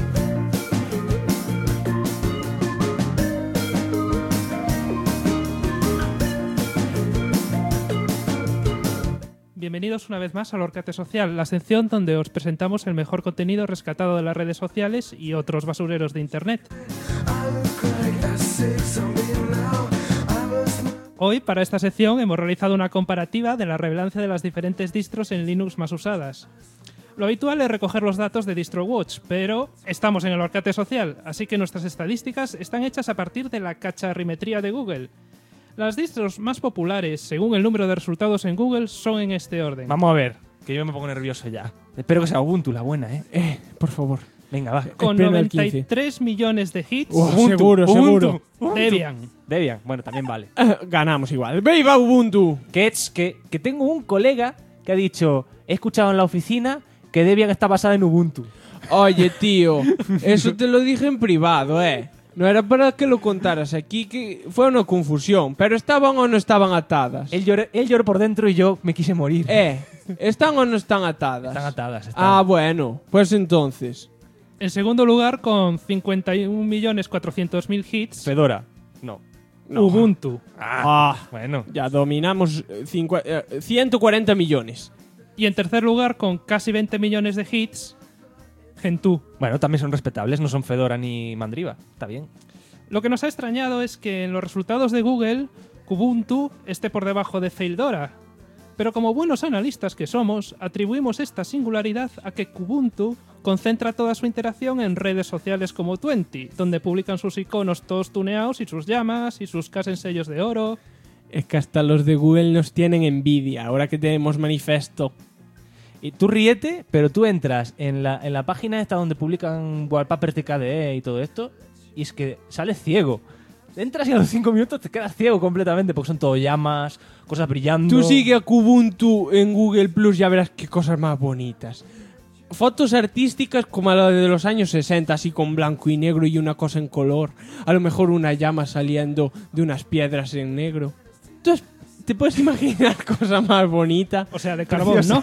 Bienvenidos una vez más al Orcate Social, la sección donde os presentamos el mejor contenido rescatado de las redes sociales y otros basureros de Internet. Hoy, para esta sección, hemos realizado una comparativa de la relevancia de las diferentes distros en Linux más usadas. Lo habitual es recoger los datos de DistroWatch, pero estamos en el Orcate Social, así que nuestras estadísticas están hechas a partir de la cacharrimetría de Google. Las distros más populares, según el número de resultados en Google, son en este orden. Vamos a ver, que yo me pongo nervioso ya. Espero que sea Ubuntu la buena, ¿eh? Por favor. Venga, va. Con espera el 93 millones de hits, Seguro. Debian. Bueno, también vale. Ganamos igual. ¡Viva Ubuntu! Que tengo un colega que ha dicho, he escuchado en la oficina que Debian está basada en Ubuntu. Oye, tío, eso te lo dije en privado, ¿eh? No era para que lo contaras aquí, que fue una confusión. Pero ¿estaban o no estaban atadas? Él lloró por dentro y yo me quise morir. ¿Están o no están atadas? Están atadas. Están. Ah, bueno, pues entonces. En segundo lugar, con 51.400.000 hits, Fedora. No. Ubuntu. Bueno. Ya dominamos 140 millones. Y en tercer lugar, con casi 20 millones de hits, Gentoo. Bueno, también son respetables, no son Fedora ni Mandriva. Está bien. Lo que nos ha extrañado es que en los resultados de Google, Kubuntu esté por debajo de Fedora. Pero como buenos analistas que somos, atribuimos esta singularidad a que Kubuntu concentra toda su interacción en redes sociales como Twenty, donde publican sus iconos todos tuneados y sus llamas y sus cas en sellos de oro. Es que hasta los de Google nos tienen envidia, ahora que tenemos manifiesto. Y tú ríete, pero tú entras en la página esta donde publican wallpapers de KDE y todo esto, y es que sales ciego. Entras y a los 5 minutos te quedas ciego completamente, porque son todo llamas, cosas brillando. Tú sigue a Kubuntu en Google Plus, ya verás qué cosas más bonitas. Fotos artísticas como la de los años 60, así con blanco y negro y una cosa en color. A lo mejor una llama saliendo de unas piedras en negro. Entonces, ¿te puedes imaginar cosa más bonita? O sea, de carbón, ¿no?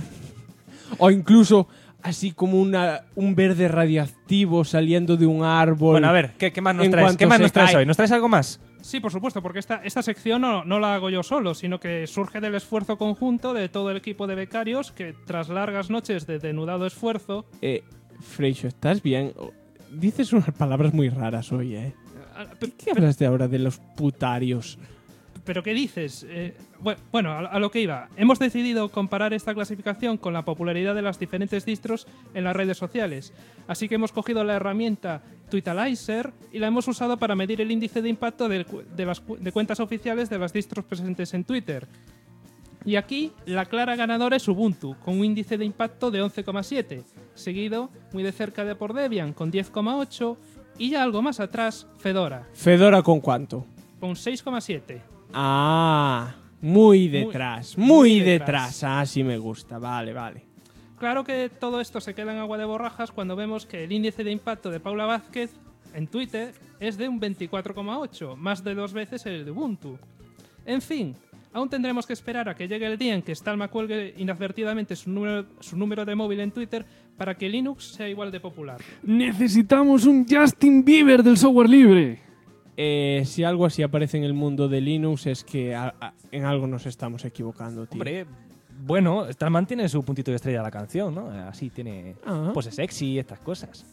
O incluso así como un verde radiactivo saliendo de un árbol. Bueno, a ver, ¿qué más nos traes? ¿Qué más nos traes hoy? ¿Nos traes algo más? Sí, por supuesto, porque esta sección no la hago yo solo, sino que surge del esfuerzo conjunto de todo el equipo de becarios que, tras largas noches de denudado esfuerzo... Freixo, ¿estás bien? Dices unas palabras muy raras hoy, ¿eh? ¿Qué hablaste ahora de los putarios? ¿Pero qué dices? Bueno, a lo que iba. Hemos decidido comparar esta clasificación con la popularidad de las diferentes distros en las redes sociales. Así que hemos cogido la herramienta Tweetalizer y la hemos usado para medir el índice de impacto de cuentas oficiales de las distros presentes en Twitter. Y aquí la clara ganadora es Ubuntu, con un índice de impacto de 11,7, seguido muy de cerca por Debian, con 10,8, y ya algo más atrás, Fedora. ¿Fedora con cuánto? Con 6,7. Ah, muy detrás. Muy detrás. Ah, sí me gusta. Vale. Claro que todo esto se queda en agua de borrajas cuando vemos que el índice de impacto de Paula Vázquez en Twitter es de un 24,8, más de 2 veces el de Ubuntu. En fin, aún tendremos que esperar a que llegue el día en que Stalma cuelgue inadvertidamente su número de móvil en Twitter para que Linux sea igual de popular. Necesitamos un Justin Bieber del software libre. Si algo así aparece en el mundo de Linux es que en algo nos estamos equivocando, tío. Hombre, bueno, Stallman tiene su puntito de estrella de la canción, ¿no? Así tiene pose sexy y estas cosas.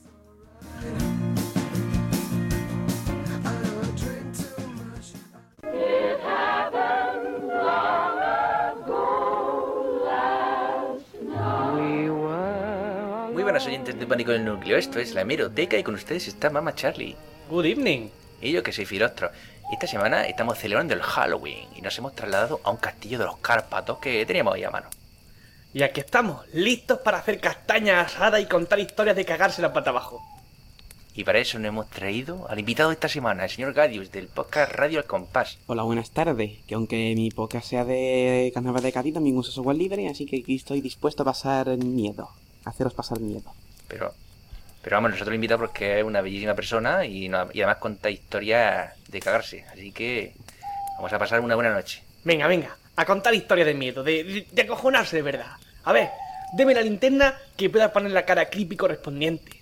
Muy buenas oyentes de Pánico en el Núcleo, esto es la Hemeroteca y con ustedes está Mama Charlie. Good evening. Y yo que soy Filostro. Esta semana estamos celebrando el Halloween y nos hemos trasladado a un castillo de los Cárpatos que teníamos ahí a mano. Y aquí estamos, listos para hacer castaña asada y contar historias de cagarse la pata abajo. Y para eso nos hemos traído al invitado de esta semana, el señor Gadius, del podcast Radio Al Compás. Hola, buenas tardes. Que aunque mi podcast sea de carnaval de Cádiz, también uso software libre, así que aquí estoy dispuesto a pasar miedo. A haceros pasar miedo. Pero Pero vamos, nosotros lo invitamos porque es una bellísima persona y además cuenta historias de cagarse. Así que vamos a pasar una buena noche. Venga, a contar historias de miedo, de acojonarse de verdad. A ver, deme la linterna que pueda poner la cara creepy correspondiente.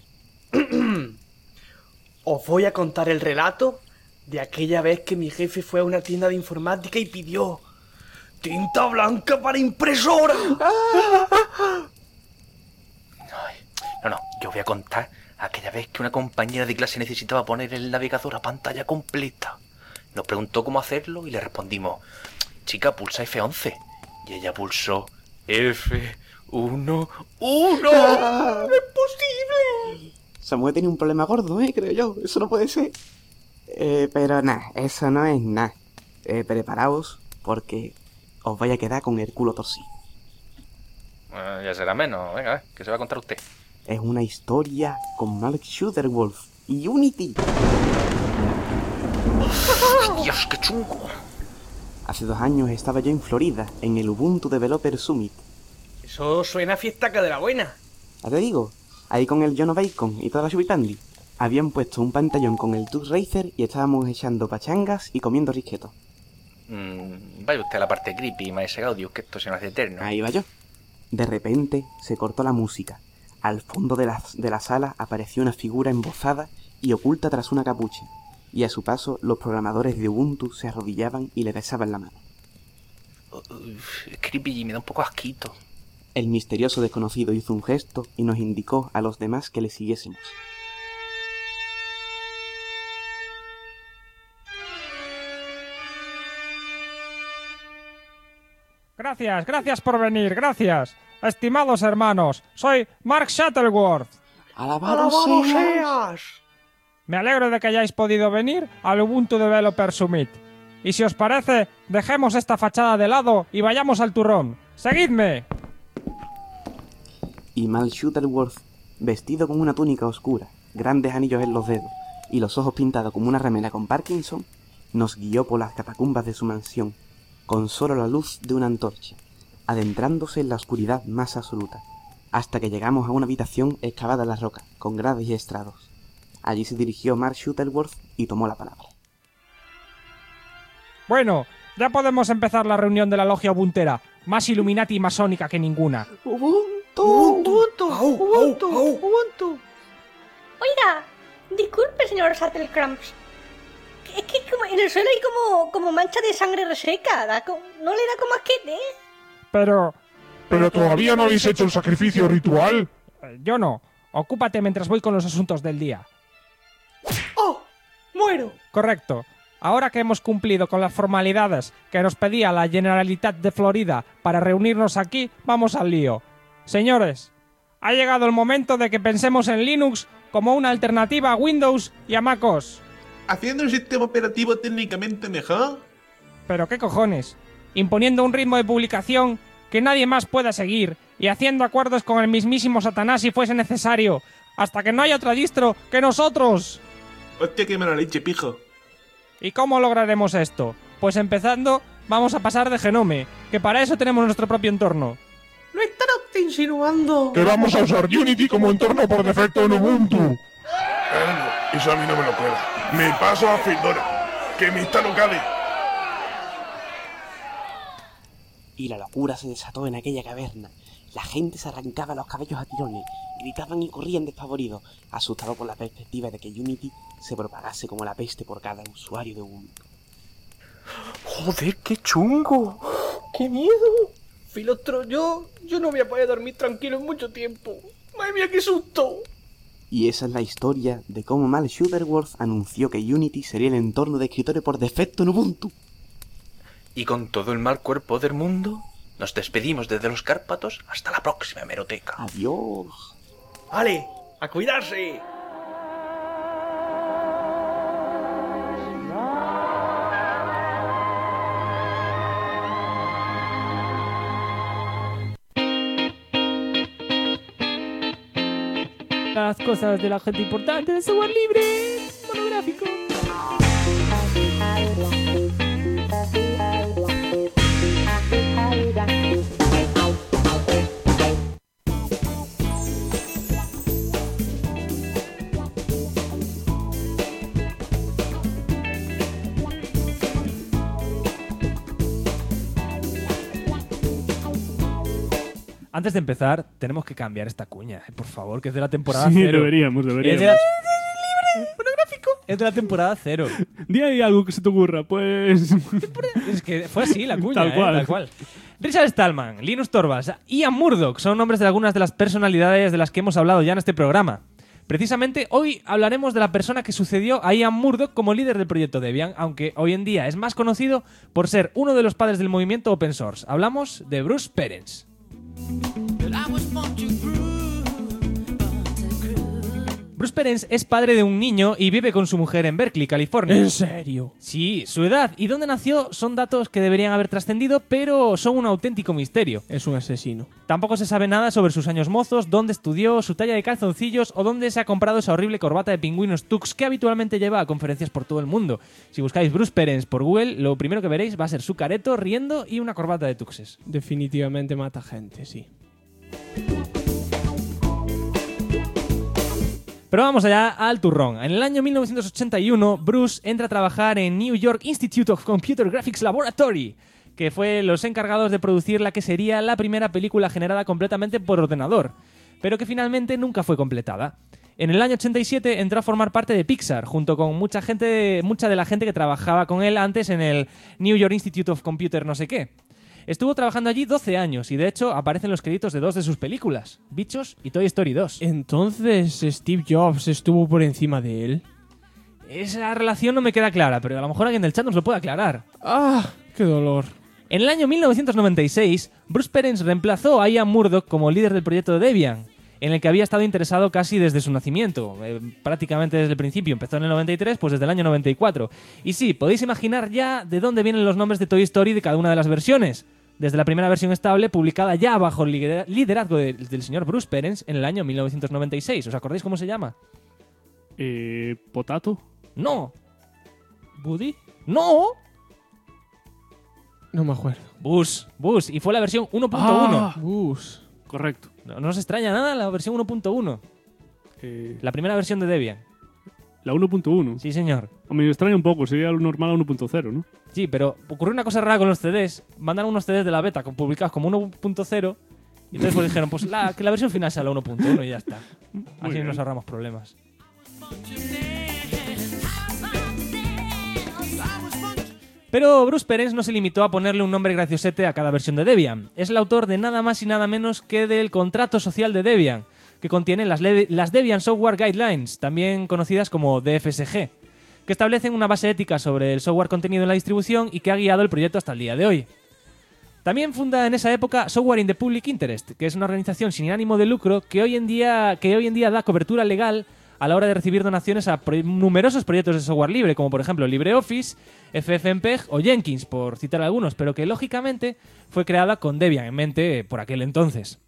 Os voy a contar el relato de aquella vez que mi jefe fue a una tienda de informática y pidió tinta blanca para impresora. No, yo voy a contar aquella vez que una compañera de clase necesitaba poner el navegador a pantalla completa. Nos preguntó cómo hacerlo y le respondimos: chica, pulsa F11. Y ella pulsó F11. ¡No es posible! Samuel tiene un problema gordo, creo yo. Eso no puede ser. Pero nada, eso no es nada. Preparaos, porque os vais a quedar con el culo torcido. Ya será menos. Venga, ¿qué se va a contar usted? Es una historia con Mark Shuttleworth y Unity. ¡Dios, qué chungo! Hace 2 años estaba yo en Florida, en el Ubuntu Developer Summit. Eso suena a fiestaca de la buena. Ya te digo, ahí con el John Bacon y toda la chupipandi. Habían puesto un pantallón con el Tux Racer y estábamos echando pachangas y comiendo risquetos. Vaya usted a la parte creepy, maese Gaudius, que esto se nos hace eterno. Ahí va yo. De repente se cortó la música. Al fondo de la sala apareció una figura embozada y oculta tras una capucha. Y a su paso los programadores de Ubuntu se arrodillaban y le besaban la mano. Creepy, me da un poco asquito. El misterioso desconocido hizo un gesto y nos indicó a los demás que le siguiésemos. Gracias por venir, gracias. Estimados hermanos, soy Mark Shuttleworth. ¡Alabado seas! Me alegro de que hayáis podido venir al Ubuntu Developer Summit. Y si os parece, dejemos esta fachada de lado y vayamos al turrón. ¡Seguidme! Y Mark Shuttleworth, vestido con una túnica oscura, grandes anillos en los dedos y los ojos pintados como una remera con Parkinson, nos guió por las catacumbas de su mansión, con solo la luz de una antorcha, adentrándose en la oscuridad más absoluta, hasta que llegamos a una habitación excavada en la roca, con gradas y estrados. Allí se dirigió Mark Shuttleworth y tomó la palabra. Bueno, ya podemos empezar la reunión de la logia Ubuntera, más Illuminati y masónica que ninguna. Ubuntu. Oiga, disculpe, señor Shuttlecramps. Es que como en el suelo hay como mancha de sangre reseca. ¿No le da como asquete? Pero todavía no habéis hecho el sacrificio ritual. Yo no. Ocúpate mientras voy con los asuntos del día. ¡Oh! ¡Muero! Correcto. Ahora que hemos cumplido con las formalidades que nos pedía la Generalitat de Florida para reunirnos aquí, vamos al lío. Señores, ha llegado el momento de que pensemos en Linux como una alternativa a Windows y a MacOS. ¿Haciendo un sistema operativo técnicamente mejor? ¿Pero qué cojones? Imponiendo un ritmo de publicación que nadie más pueda seguir y haciendo acuerdos con el mismísimo Satanás si fuese necesario, hasta que no haya otra distro que nosotros. Hostia, qué mala leche, pijo. ¿Y cómo lograremos esto? Pues empezando, vamos a pasar de Genome, que para eso tenemos nuestro propio entorno. ¿No estará usted insinuando que vamos a usar Unity como entorno por defecto en Ubuntu? Eso a mí no me lo cuela. Me paso a Fedora, que me está locale. Y la locura se desató en aquella caverna. La gente se arrancaba los cabellos a tirones, gritaban y corrían despavoridos, asustados por la perspectiva de que Unity se propagase como la peste por cada usuario de Ubuntu. ¡Joder, qué chungo! ¡Qué miedo! Filostro, yo no voy a poder dormir tranquilo en mucho tiempo. ¡Madre mía, qué susto! Y esa es la historia de cómo Mark Shuttleworth anunció que Unity sería el entorno de escritorio por defecto en Ubuntu. Y con todo el mal cuerpo del mundo, nos despedimos desde los Cárpatos hasta la próxima hemeroteca. Adiós. ¡Vale! ¡A cuidarse! Las cosas de la gente importante de software libre, monográfico. Antes de empezar, tenemos que cambiar esta cuña, por favor, que es de la temporada Sí, 0. deberíamos. Es de la... monográfico. Es de la temporada 0. Di ahí algo que se te ocurra, pues... Es que fue así la cuña, Tal cual. Richard Stallman, Linus Torvalds, Ian Murdoch son nombres de algunas de las personalidades de las que hemos hablado ya en este programa. Precisamente hoy hablaremos de la persona que sucedió a Ian Murdoch como líder del proyecto Debian, aunque hoy en día es más conocido por ser uno de los padres del movimiento open source. Hablamos de Bruce Perens. Bruce Perens es padre de un niño y vive con su mujer en Berkeley, California. ¿En serio? Sí, su edad y dónde nació son datos que deberían haber trascendido, pero son un auténtico misterio. Es un asesino. Tampoco se sabe nada sobre sus años mozos, dónde estudió, su talla de calzoncillos o dónde se ha comprado esa horrible corbata de pingüinos tux que habitualmente lleva a conferencias por todo el mundo. Si buscáis Bruce Perens por Google, lo primero que veréis va a ser su careto riendo y una corbata de tuxes. Definitivamente mata gente, sí. Pero vamos allá al turrón. En el año 1981, Bruce entra a trabajar en New York Institute of Computer Graphics Laboratory, que fue los encargados de producir la que sería la primera película generada completamente por ordenador, pero que finalmente nunca fue completada. En el año 87 entró a formar parte de Pixar, junto con mucha de la gente que trabajaba con él antes en el New York Institute of Computer no sé qué. Estuvo trabajando allí 12 años y de hecho aparecen los créditos de 2 de sus películas, Bichos y Toy Story 2. Entonces, ¿Steve Jobs estuvo por encima de él? Esa relación no me queda clara, pero a lo mejor alguien del chat nos lo puede aclarar. ¡Ah! ¡Qué dolor! En el año 1996, Bruce Perens reemplazó a Ian Murdoch como líder del proyecto Debian, en el que había estado interesado casi desde su nacimiento, prácticamente desde el principio. Empezó en el 93, pues desde el año 94. Y sí, podéis imaginar ya de dónde vienen los nombres de Toy Story de cada una de las versiones. Desde la primera versión estable, publicada ya bajo el liderazgo del señor Bruce Perens en el año 1996. ¿Os acordáis cómo se llama? ¿Potato? No. ¿Buddy? No. No me acuerdo. Bus. Y fue la versión 1.1. Ah, Bus. Correcto. No os extraña nada la versión 1.1. La primera versión de Debian. La 1.1. Sí, señor. A mí me extraña un poco, sería lo normal a 1.0, ¿no? Sí, pero ocurrió una cosa rara con los CDs. Mandaron unos CDs de la beta publicados como 1.0 y entonces pues dijeron, pues que la versión final sea la 1.1 y ya está. Así nos ahorramos problemas. Pero Bruce Perens no se limitó a ponerle un nombre graciosete a cada versión de Debian. Es el autor de nada más y nada menos que del contrato social de Debian, que contiene las Debian Software Guidelines, también conocidas como DFSG, que establecen una base ética sobre el software contenido en la distribución y que ha guiado el proyecto hasta el día de hoy. También funda en esa época Software in the Public Interest, que es una organización sin ánimo de lucro que hoy en día da cobertura legal a la hora de recibir donaciones a numerosos proyectos de software libre, como por ejemplo LibreOffice, FFmpeg o Jenkins, por citar algunos, pero que lógicamente fue creada con Debian en mente por aquel entonces.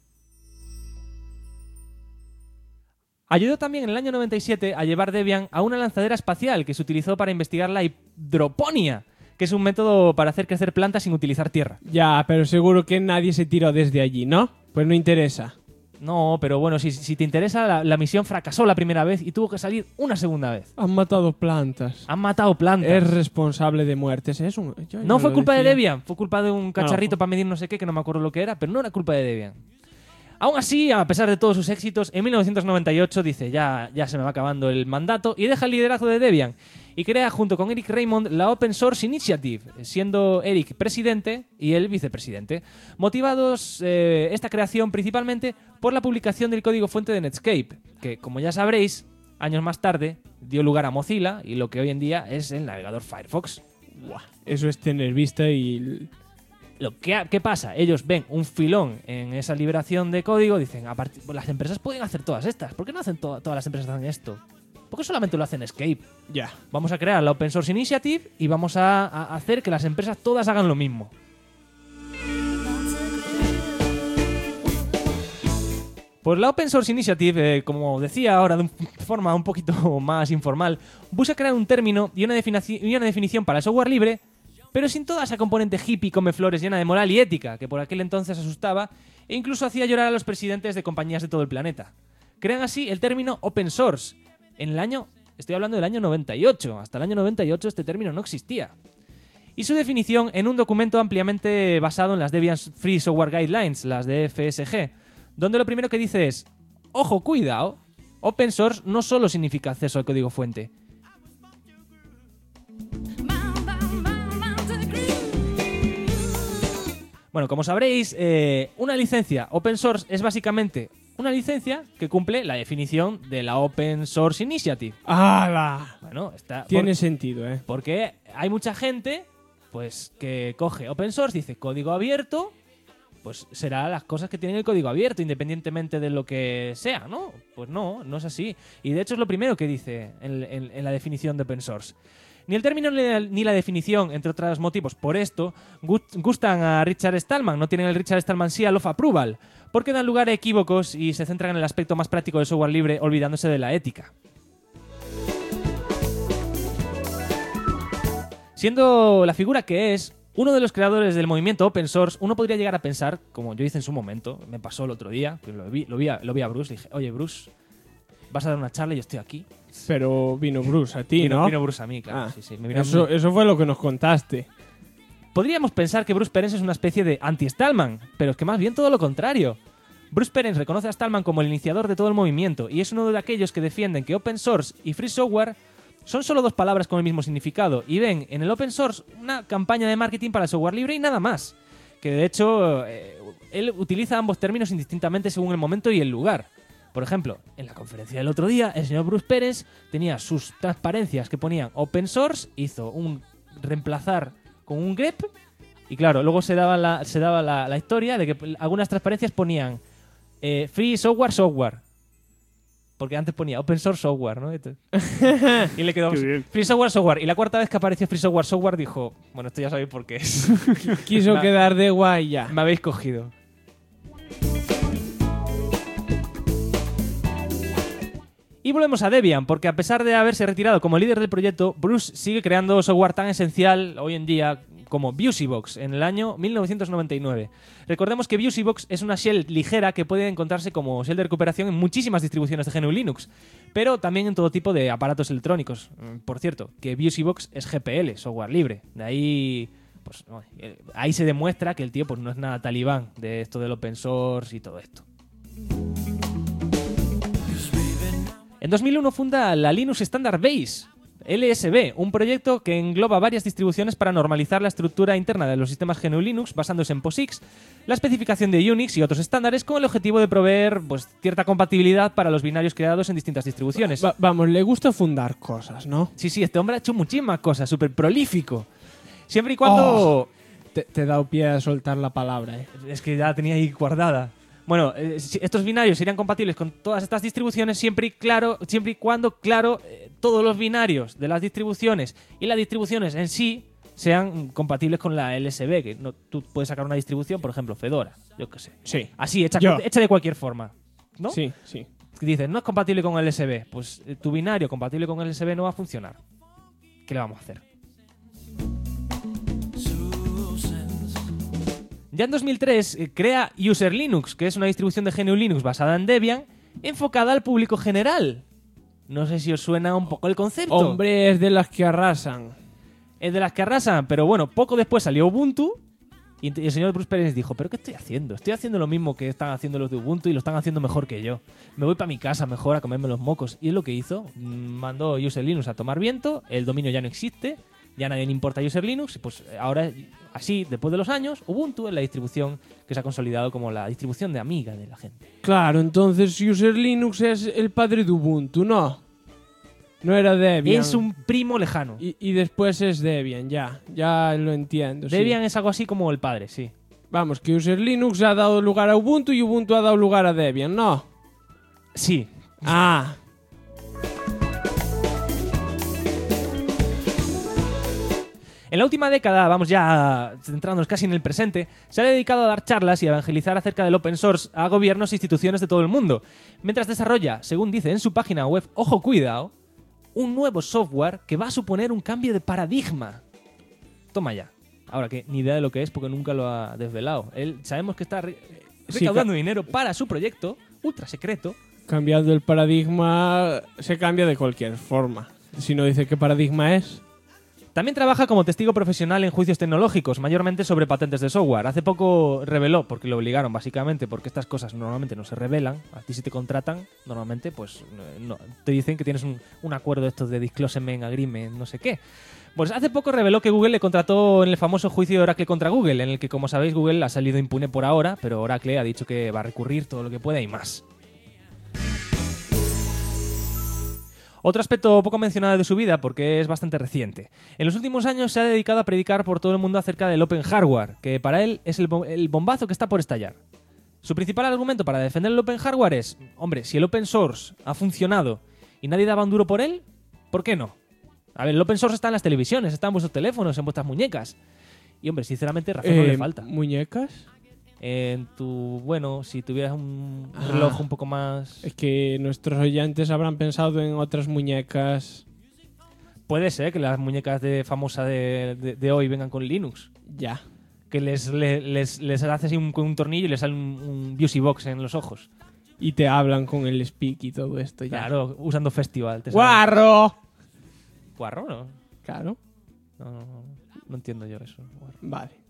Ayudó también en el año 97 a llevar Debian a una lanzadera espacial que se utilizó para investigar la hidroponía, que es un método para hacer crecer plantas sin utilizar tierra. Ya, pero seguro que nadie se tiró desde allí, ¿no? Pues no interesa. No, pero bueno, si te interesa, la misión fracasó la primera vez y tuvo que salir una segunda vez. Han matado plantas. Han matado plantas. Es responsable de muertes. No fue culpa de Debian, fue culpa de un cacharrito para medir no sé qué, que no me acuerdo lo que era, pero no era culpa de Debian. Aún así, a pesar de todos sus éxitos, en 1998 dice ya se me va acabando el mandato y deja el liderazgo de Debian y crea junto con Eric Raymond la Open Source Initiative, siendo Eric presidente y él vicepresidente, motivados esta creación principalmente por la publicación del código fuente de Netscape, que como ya sabréis, años más tarde dio lugar a Mozilla y lo que hoy en día es el navegador Firefox. Buah, eso es tener vista y... ¿Qué pasa? Ellos ven un filón en esa liberación de código, dicen, las empresas pueden hacer todas estas. ¿Por qué no hacen todas las empresas hacen esto? ¿Por qué solamente lo hacen Escape? Ya. Vamos a crear la Open Source Initiative y vamos a hacer que las empresas todas hagan lo mismo. Pues la Open Source Initiative, como decía ahora de forma un poquito más informal, busca crear un término y una definición para el software libre, pero sin toda esa componente hippie come flores llena de moral y ética, que por aquel entonces asustaba e incluso hacía llorar a los presidentes de compañías de todo el planeta. Crean así el término Open Source. Estoy hablando del año 98, hasta el año 98 este término no existía. y su definición en un documento ampliamente basado en las Debian Free Software Guidelines, las de FSG, donde lo primero que dice es, ojo, cuidado, open source no solo significa acceso al código fuente. Bueno, como sabréis, una licencia open source es básicamente una licencia que cumple la definición de la Open Source Initiative. ¡Hala! Bueno, tiene sentido, ¿eh? Porque hay mucha gente pues que coge open source, dice código abierto, pues será las cosas que tienen el código abierto, independientemente de lo que sea, ¿no? Pues no es así. Y de hecho es lo primero que dice en la definición de open source. Ni el término ni la definición, entre otros motivos, por esto, gustan a Richard Stallman, no tienen el Richard Stallman Seal of Approval, porque dan lugar a equívocos y se centran en el aspecto más práctico del software libre, olvidándose de la ética. Siendo la figura que es uno de los creadores del movimiento open source, uno podría llegar a pensar, como yo hice en su momento, me pasó el otro día, que lo vi a Bruce y dije, oye Bruce, vas a dar una charla y yo estoy aquí. Pero vino Bruce a ti, ¿no? Vino Bruce a mí, claro. Sí, me vino eso fue lo que nos contaste. Podríamos pensar que Bruce Perens es una especie de anti-Stallman, pero es que más bien todo lo contrario. Bruce Perens reconoce a Stallman como el iniciador de todo el movimiento y es uno de aquellos que defienden que open source y free software son solo dos palabras con el mismo significado y ven en el open source una campaña de marketing para el software libre y nada más. Que de hecho, él utiliza ambos términos indistintamente según el momento y el lugar. Por ejemplo, en la conferencia del otro día, el señor Bruce Perens tenía sus transparencias que ponían open source, hizo un reemplazar con un grep y claro, luego se daba la historia de que algunas transparencias ponían free software. Porque antes ponía open source software, ¿no? Y le quedó free software. Y la cuarta vez que apareció free software dijo, bueno, esto ya sabéis por qué es. Quiso quedar de guay ya. Me habéis cogido. Y volvemos a Debian, porque a pesar de haberse retirado como líder del proyecto, Bruce sigue creando software tan esencial hoy en día como BuseyBox en el año 1999. Recordemos que BuseyBox es una shell ligera que puede encontrarse como shell de recuperación en muchísimas distribuciones de GNU Linux, pero también en todo tipo de aparatos electrónicos. Por cierto, que BuseyBox es GPL, software libre. De ahí, pues, ahí se demuestra que el tío pues, no es nada talibán de esto del open source y todo esto. En 2001 funda la Linux Standard Base, LSB, un proyecto que engloba varias distribuciones para normalizar la estructura interna de los sistemas GNU Linux basándose en POSIX, la especificación de Unix y otros estándares con el objetivo de proveer pues, cierta compatibilidad para los binarios creados en distintas distribuciones. Vamos, le gusta fundar cosas, ¿no? Sí, este hombre ha hecho muchísimas cosas, súper prolífico. Siempre y cuando... Te he dado pie a soltar la palabra, ¿eh? Es que ya la tenía ahí guardada. Bueno, estos binarios serían compatibles con todas estas distribuciones siempre y cuando, todos los binarios de las distribuciones y las distribuciones en sí sean compatibles con la LSB, que no, tú puedes sacar una distribución, por ejemplo, Fedora, yo qué sé. Sí. Así, hecha de cualquier forma, ¿no? Sí. Dices, no es compatible con LSB, pues tu binario compatible con LSB no va a funcionar. ¿Qué le vamos a hacer? Ya en 2003 crea User Linux, que es una distribución de GNU Linux basada en Debian, enfocada al público general. No sé si os suena un poco el concepto. Hombre, es de las que arrasan. Es de las que arrasan, pero bueno, poco después salió Ubuntu y el señor Bruce Perens dijo, ¿pero qué estoy haciendo? Estoy haciendo lo mismo que están haciendo los de Ubuntu y lo están haciendo mejor que yo. Me voy para mi casa mejor a comerme los mocos. Y es lo que hizo. Mandó User Linux a tomar viento, el dominio ya no existe, ya nadie le importa User Linux, pues ahora, así, después de los años, Ubuntu es la distribución que se ha consolidado como la distribución de amiga de la gente. Claro, entonces User Linux es el padre de Ubuntu, ¿no? No era Debian. Es un primo lejano. Y después es Debian, ya lo entiendo. Debian es algo así como el padre, sí. Vamos, que User Linux ha dado lugar a Ubuntu y Ubuntu ha dado lugar a Debian, ¿no? Sí. Ah. En la última década, vamos ya centrándonos casi en el presente, se ha dedicado a dar charlas y a evangelizar acerca del open source a gobiernos e instituciones de todo el mundo, mientras desarrolla, según dice en su página web, ojo cuidado, un nuevo software que va a suponer un cambio de paradigma. Toma ya. Ahora que ni idea de lo que es porque nunca lo ha desvelado. Él sabemos que está recaudando dinero para su proyecto, ultra secreto. Cambiando el paradigma se cambia de cualquier forma. Si no dice qué paradigma es... También trabaja como testigo profesional en juicios tecnológicos, mayormente sobre patentes de software. Hace poco reveló, porque lo obligaron básicamente, porque estas cosas normalmente no se revelan. A ti si te contratan, normalmente pues no, te dicen que tienes un acuerdo de estos de disclosure agreement, no sé qué. Pues hace poco reveló que Google le contrató en el famoso juicio de Oracle contra Google, en el que, como sabéis, Google ha salido impune por ahora, pero Oracle ha dicho que va a recurrir todo lo que pueda y más. Otro aspecto poco mencionado de su vida, porque es bastante reciente. En los últimos años se ha dedicado a predicar por todo el mundo acerca del Open Hardware, que para él es el bombazo que está por estallar. Su principal argumento para defender el Open Hardware es, hombre, si el Open Source ha funcionado y nadie daba un duro por él, ¿por qué no? A ver, el Open Source está en las televisiones, está en vuestros teléfonos, en vuestras muñecas. Y, hombre, sinceramente, razón no le falta. ¿Muñecas? Bueno, si tuvieras un reloj un poco más... Es que nuestros oyentes habrán pensado en otras muñecas. Puede ser que las muñecas famosas de hoy vengan con Linux. Ya. Que les haces un tornillo y les sale un Busy Box en los ojos. Y te hablan con el speak y todo esto ya. Claro, usando Festival. ¡Guarro! ¿Guarro, no? Claro. No entiendo yo eso. Guarro. Vale.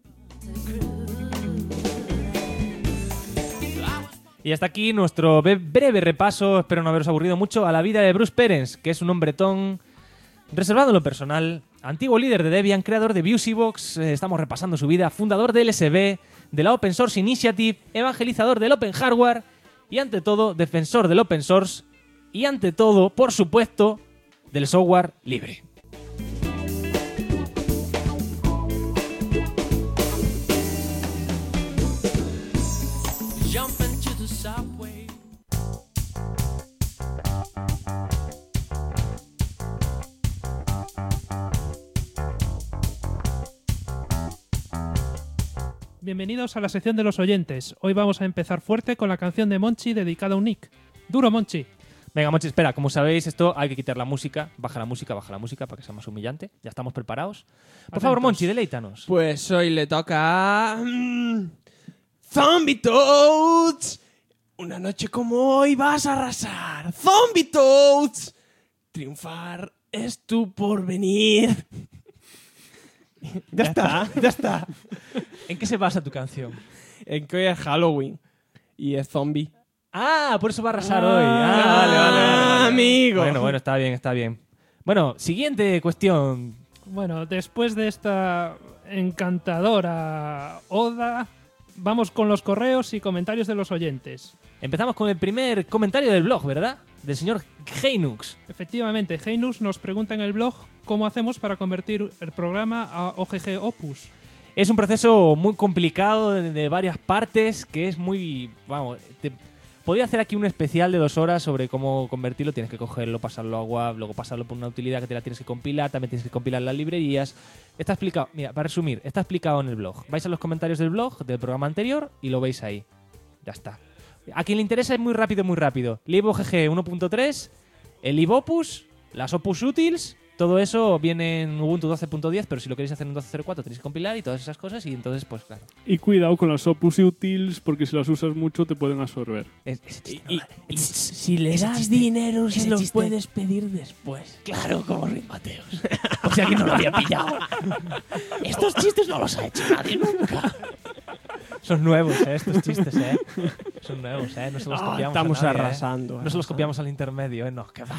Y hasta aquí nuestro breve repaso, espero no haberos aburrido mucho, a la vida de Bruce Perens, que es un hombretón reservado en lo personal, antiguo líder de Debian, creador de VusyBox, estamos repasando su vida, fundador del LSB, de la Open Source Initiative, evangelizador del Open Hardware y ante todo defensor del Open Source y ante todo, por supuesto, del software libre. Bienvenidos a la sección de los oyentes. Hoy vamos a empezar fuerte con la canción de Monchi dedicada a un Nick. ¡Duro, Monchi! Venga, Monchi, espera, como sabéis, esto hay que quitar la música. Baja la música para que sea más humillante. Ya estamos preparados. Por favor, Monchi, deleítanos. Pues hoy le toca a... Zombie Toads. Una noche como hoy vas a arrasar. Zombie Toads. Triunfar es tu porvenir. Ya está. ¿En qué se basa tu canción? En que hoy es Halloween y es zombie. Ah, por eso va a arrasar hoy. Vale. Amigo. Bueno, está bien. Bueno, siguiente cuestión. Bueno, después de esta encantadora oda, vamos con los correos y comentarios de los oyentes. Empezamos con el primer comentario del blog, ¿verdad? Del señor Heinux. Efectivamente, Heinux nos pregunta en el blog cómo hacemos para convertir el programa a OGG Opus. Es un proceso muy complicado de varias partes, que es muy... Vamos, podría hacer aquí un especial de 2 horas sobre cómo convertirlo. Tienes que cogerlo, pasarlo a WAV, luego pasarlo por una utilidad que te la tienes que compilar, también tienes que compilar las librerías. Está explicado, mira, para resumir, está explicado en el blog. Vais a los comentarios del blog, del programa anterior, y lo veis ahí. Ya está. A quien le interesa es muy rápido. LibOGG 1.3, el libopus, las Opus Utils, todo eso viene en Ubuntu 12.10, pero si lo queréis hacer en 12.04 tenéis que compilar y todas esas cosas, y entonces, pues claro. Y cuidado con las Opus Utils, porque si las usas mucho te pueden absorber. Si le das dinero, se los puedes pedir después. Claro, como Ruiz Mateos. Por si alguien no lo había pillado. Estos chistes no los ha hecho nadie nunca. Son nuevos, estos chistes, Son nuevos, no se los copiamos estamos a nadie, arrasando. No se los copiamos al intermedio, no, que va.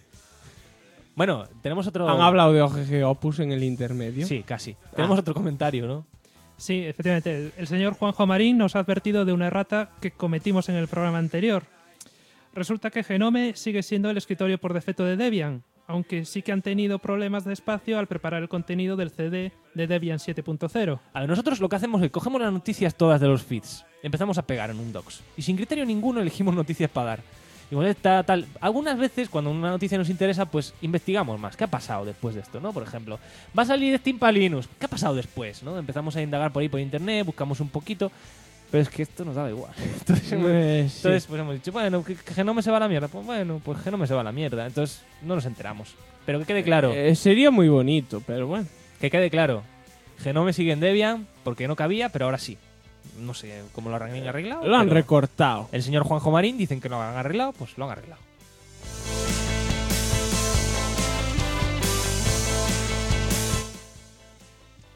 Bueno, tenemos otro... ¿Han hablado de OGG Opus en el intermedio? Sí, casi. Tenemos otro comentario, ¿no? Sí, efectivamente. El señor Juanjo Marín nos ha advertido de una errata que cometimos en el programa anterior. Resulta que Genome sigue siendo el escritorio por defecto de Debian, aunque sí que han tenido problemas de espacio al preparar el contenido del CD de Debian 7.0. A ver, nosotros lo que hacemos es que cogemos las noticias todas de los feeds, empezamos a pegar en un docs, y sin criterio ninguno elegimos noticias para dar. Igual está tal. Algunas veces, cuando una noticia nos interesa, pues investigamos más. ¿Qué ha pasado después de esto, no? Por ejemplo, va a salir Steam para Linux. ¿Qué ha pasado después, no? Empezamos a indagar por ahí por internet, buscamos un poquito. Pero es que esto nos daba igual. Entonces, pues hemos dicho, bueno, que Genome se va a la mierda. Pues bueno, pues Genome se va a la mierda. Entonces, no nos enteramos. Pero que quede claro. Sería muy bonito, pero bueno. Que quede claro. Genome sigue en Debian porque no cabía, pero ahora sí. No sé cómo lo han arreglado. Lo han recortado. El señor Juanjo Marín dicen que no lo han arreglado, pues lo han arreglado.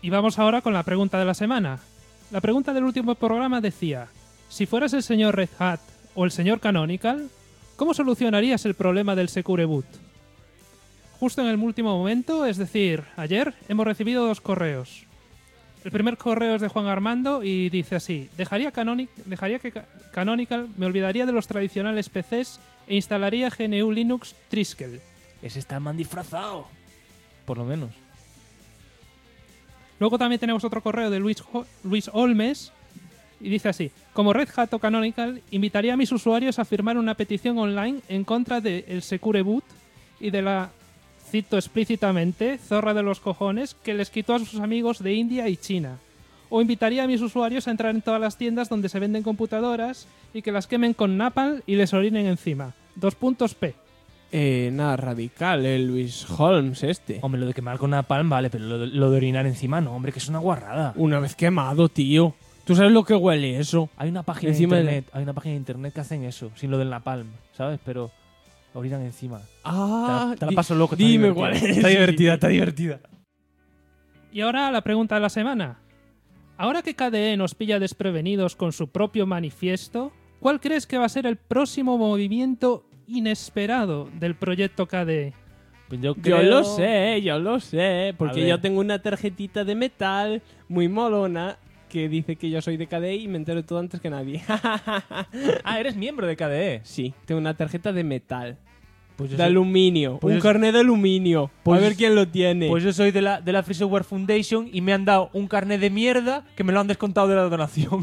Y vamos ahora con la pregunta de la semana. La pregunta del último programa decía: si fueras el señor Red Hat o el señor Canonical, ¿cómo solucionarías el problema del Secure Boot? Justo en el último momento, es decir, ayer, hemos recibido 2 correos. El primer correo es de Juan Armando y dice así: dejaría que Canonical me olvidaría de los tradicionales PCs e instalaría GNU Linux Triskel. Ese está man disfrazado. Por lo menos. Luego también tenemos otro correo de Luis Olmes y dice así: como Red Hat o Canonical, invitaría a mis usuarios a firmar una petición online en contra del Secure Boot y de la, cito explícitamente, zorra de los cojones que les quitó a sus amigos de India y China. O invitaría a mis usuarios a entrar en todas las tiendas donde se venden computadoras y que las quemen con napalm y les orinen encima. 2.p. Nada radical, Luis Holmes este. Hombre, lo de quemar con napalm vale, pero lo de orinar encima no, hombre, que es una guarrada. Una vez quemado, tío. ¿Tú sabes lo que huele eso? Hay una página Encima de internet, hay una página de internet que hacen eso, sin lo del napalm, ¿sabes? Pero orinan encima. Ah, te la paso loco. Dime cuál es. Está divertida, está divertida. Y ahora la pregunta de la semana. Ahora que KDE nos pilla desprevenidos con su propio manifiesto, ¿cuál crees que va a ser el próximo movimiento inesperado del proyecto KDE? Pues yo lo sé, porque yo tengo una tarjetita de metal muy molona que dice que yo soy de KDE y me entero todo antes que nadie. Ah, eres miembro de KDE. Sí, tengo una tarjeta de metal. Pues de aluminio, un carnet de aluminio. Pues, a ver quién lo tiene. Pues yo soy de la Free Software Foundation y me han dado un carnet de mierda que me lo han descontado de la donación.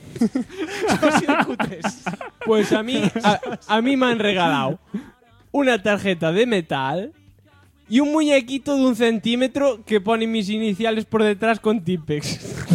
Pues a mí me han regalado una tarjeta de metal y un muñequito de 1 centímetro que pone mis iniciales por detrás con Tipex.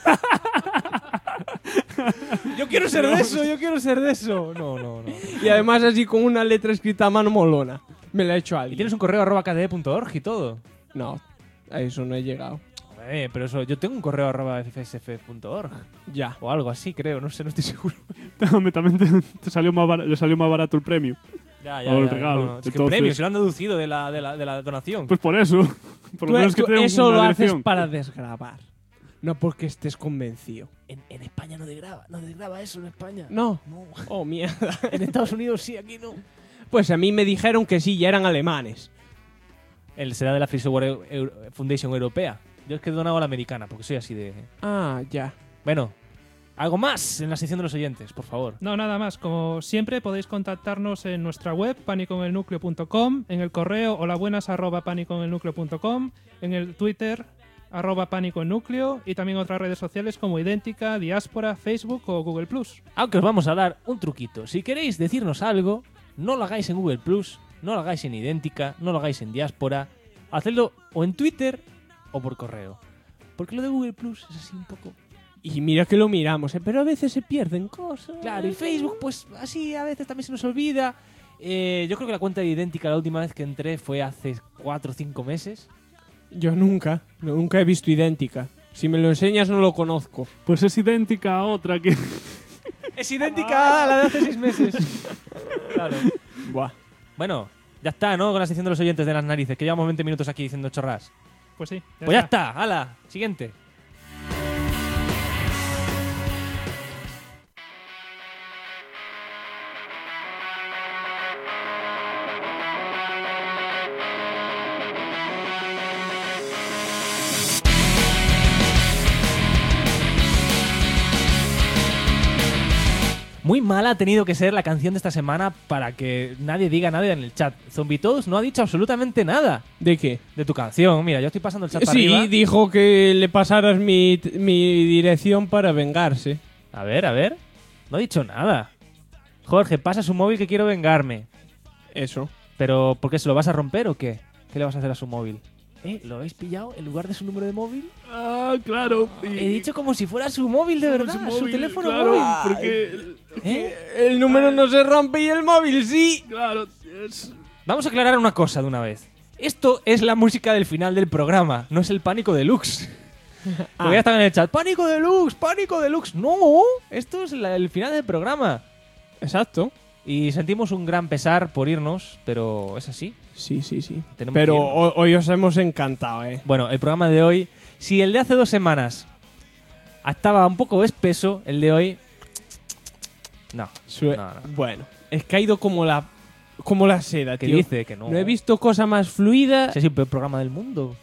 Yo quiero ser de eso. No. Y además así con una letra escrita a mano molona. Me la ha hecho alguien. ¿Y tienes un correo @kde.org y todo? No, a eso no he llegado. Pero eso, yo tengo un correo @fsf.org. Ya. O algo así, creo, no sé, no estoy seguro. También le salió más barato el premio. Ya. O el regalo. No, es que el premio se lo han deducido de la donación. Pues por eso. Por lo menos que te eso una lo dirección. haces para desgravar. No porque estés convencido. En España no desgraba eso en España. No. Oh, mierda. En Estados Unidos sí, aquí no. Pues a mí me dijeron que sí, ya eran alemanes. Él será de la Free Software Foundation Europea. Yo es que he donado a la americana, porque soy así de... Ah, ya. Bueno, algo más en la sección de los oyentes, por favor. No, nada más. Como siempre, podéis contactarnos en nuestra web, paniconelnucleo.com, en el correo holabuenas@paniconelnucleo.com, en el Twitter @paniconelnucleo y también otras redes sociales como Idéntica, Diáspora, Facebook o Google+. Aunque os vamos a dar un truquito. Si queréis decirnos algo, no lo hagáis en Google+, no lo hagáis en Idéntica, no lo hagáis en Diáspora. Hacedlo o en Twitter o por correo. Porque lo de Google+ es así un poco... Y mira que lo miramos, pero a veces se pierden cosas. Claro, y Facebook, pues así a veces también se nos olvida. Yo creo que la cuenta de Idéntica la última vez que entré fue hace 4 o 5 meses. Yo nunca he visto Idéntica. Si me lo enseñas no lo conozco. Pues es idéntica a otra que... Es idéntica a la de hace 6 meses. Claro. Buah. Bueno, ya está, ¿no? Con la sección de los oyentes de las narices, que llevamos 20 minutos aquí diciendo chorras. Pues sí. Pues ya está, hala, siguiente. Muy mala ha tenido que ser la canción de esta semana para que nadie diga nada en el chat. Zombitodos no ha dicho absolutamente nada. ¿De qué? De tu canción. Mira, yo estoy pasando el chat para Sí, arriba. dijo que le pasaras mi dirección para vengarse. A ver. No ha dicho nada. Jorge, pasa su móvil que quiero vengarme. Eso. ¿Pero por qué? ¿Se lo vas a romper o qué? ¿Qué le vas a hacer a su móvil? ¿Lo habéis pillado en lugar de su número de móvil? Ah, claro. He dicho como si fuera su móvil de verdad, su teléfono claro, móvil. Porque... El número no se rompe y el móvil sí. Claro. Vamos a aclarar una cosa de una vez. Esto es la música del final del programa, no es el Pánico Deluxe. Porque ya estaba en el chat. ¡Pánico Deluxe! ¡Pánico Deluxe! ¡No! Esto es el final del programa. Exacto. Y sentimos un gran pesar por irnos, pero es así. Sí. Tenemos Pero que irnos. hoy os hemos encantado, ¿eh? Bueno, el programa de hoy Si el de hace 2 semanas estaba un poco espeso, el de hoy... No. Bueno, he caído como la seda, ¿Qué tío. dice? Que no. No he visto cosa más fluida. Si ha sido el peor programa del mundo.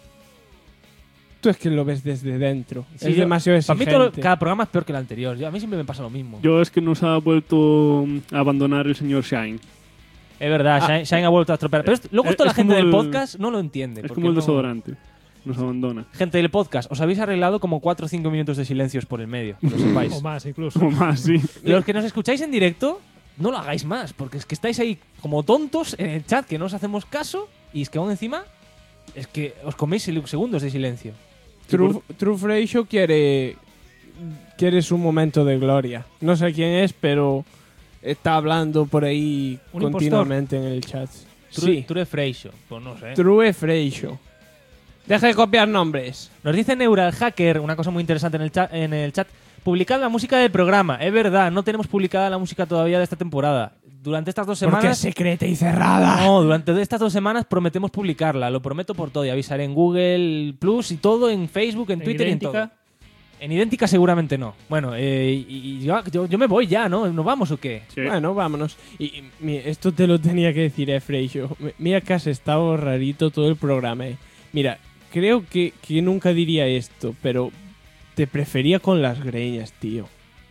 Tú es que lo ves desde dentro. Sí, es demasiado para mí exigente. cada programa es peor que el anterior. A mí siempre me pasa lo mismo. Yo es que nos ha vuelto a abandonar el señor Shine. Es verdad, Shine ha vuelto a estropear. Pero luego esto la gente del podcast no lo entiende. Es porque como el no- desodorante. Nos abandona. Gente del podcast, os habéis arreglado como 4 o 5 minutos de silencios por el medio, que lo sepáis. O más, incluso. O más, sí. Los que nos escucháis en directo, no lo hagáis más, porque es que estáis ahí como tontos en el chat que no os hacemos caso y es que aún encima es que os coméis segundos de silencio. True Freixo quiere su momento de gloria. No sé quién es, pero está hablando por ahí Un continuamente en el chat. Sí, True Freixo, pues no sé. True Freixo. Deja de copiar nombres. Nos dice Neural Hacker una cosa muy interesante en el chat. Publicad la música del programa. Es verdad, no tenemos publicada la música todavía de esta temporada. Durante estas 2 semanas... Porque es secreta y cerrada. No, durante estas 2 semanas prometemos publicarla. Lo prometo por todo. Y avisaré en Google Plus y todo, en Facebook, en Twitter y en todo. Idéntica? En Idéntica seguramente no. Bueno, y yo me voy ya, ¿no? ¿Nos vamos o qué? Sí. Bueno, vámonos. Y esto te lo tenía que decir, Freixo. Mira que has estado rarito todo el programa. Mira, creo que nunca diría esto, pero te prefería con las greñas, tío.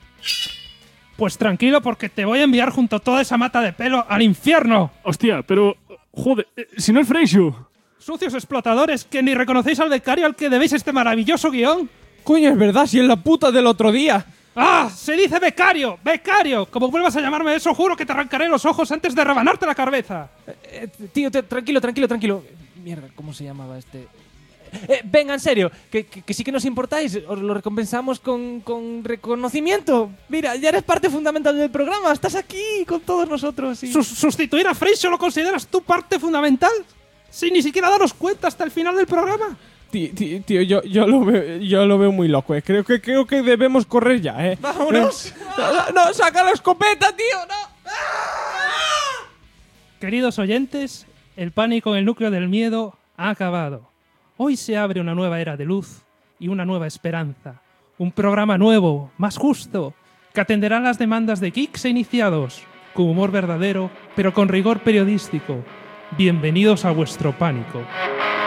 Pues tranquilo, porque te voy a enviar junto a toda esa mata de pelo al infierno. Hostia, pero... Joder, si no es Freixo. Sucios explotadores que ni reconocéis al becario al que debéis este maravilloso guión. Coño, es verdad, si es la puta del otro día. ¡Ah! Se dice becario, becario. Como vuelvas a llamarme eso, juro que te arrancaré los ojos antes de rebanarte la cabeza. Tío, tranquilo. Mierda, ¿cómo se llamaba este...? Venga, en serio, que sí que nos importáis. Os lo recompensamos con reconocimiento. Mira, ya eres parte fundamental del programa. Estás aquí con todos nosotros. Y... ¿Sustituir a Freixo lo consideras tu parte fundamental? Sin ni siquiera daros cuenta hasta el final del programa. Tío, yo lo veo muy loco, Creo que debemos correr ya, ¡Vámonos! No, saca la escopeta, tío, no. Queridos oyentes, el pánico en el núcleo del miedo ha acabado. Hoy se abre una nueva era de luz y una nueva esperanza. Un programa nuevo, más justo, que atenderá las demandas de geeks e iniciados, con humor verdadero, pero con rigor periodístico. Bienvenidos a vuestro pánico.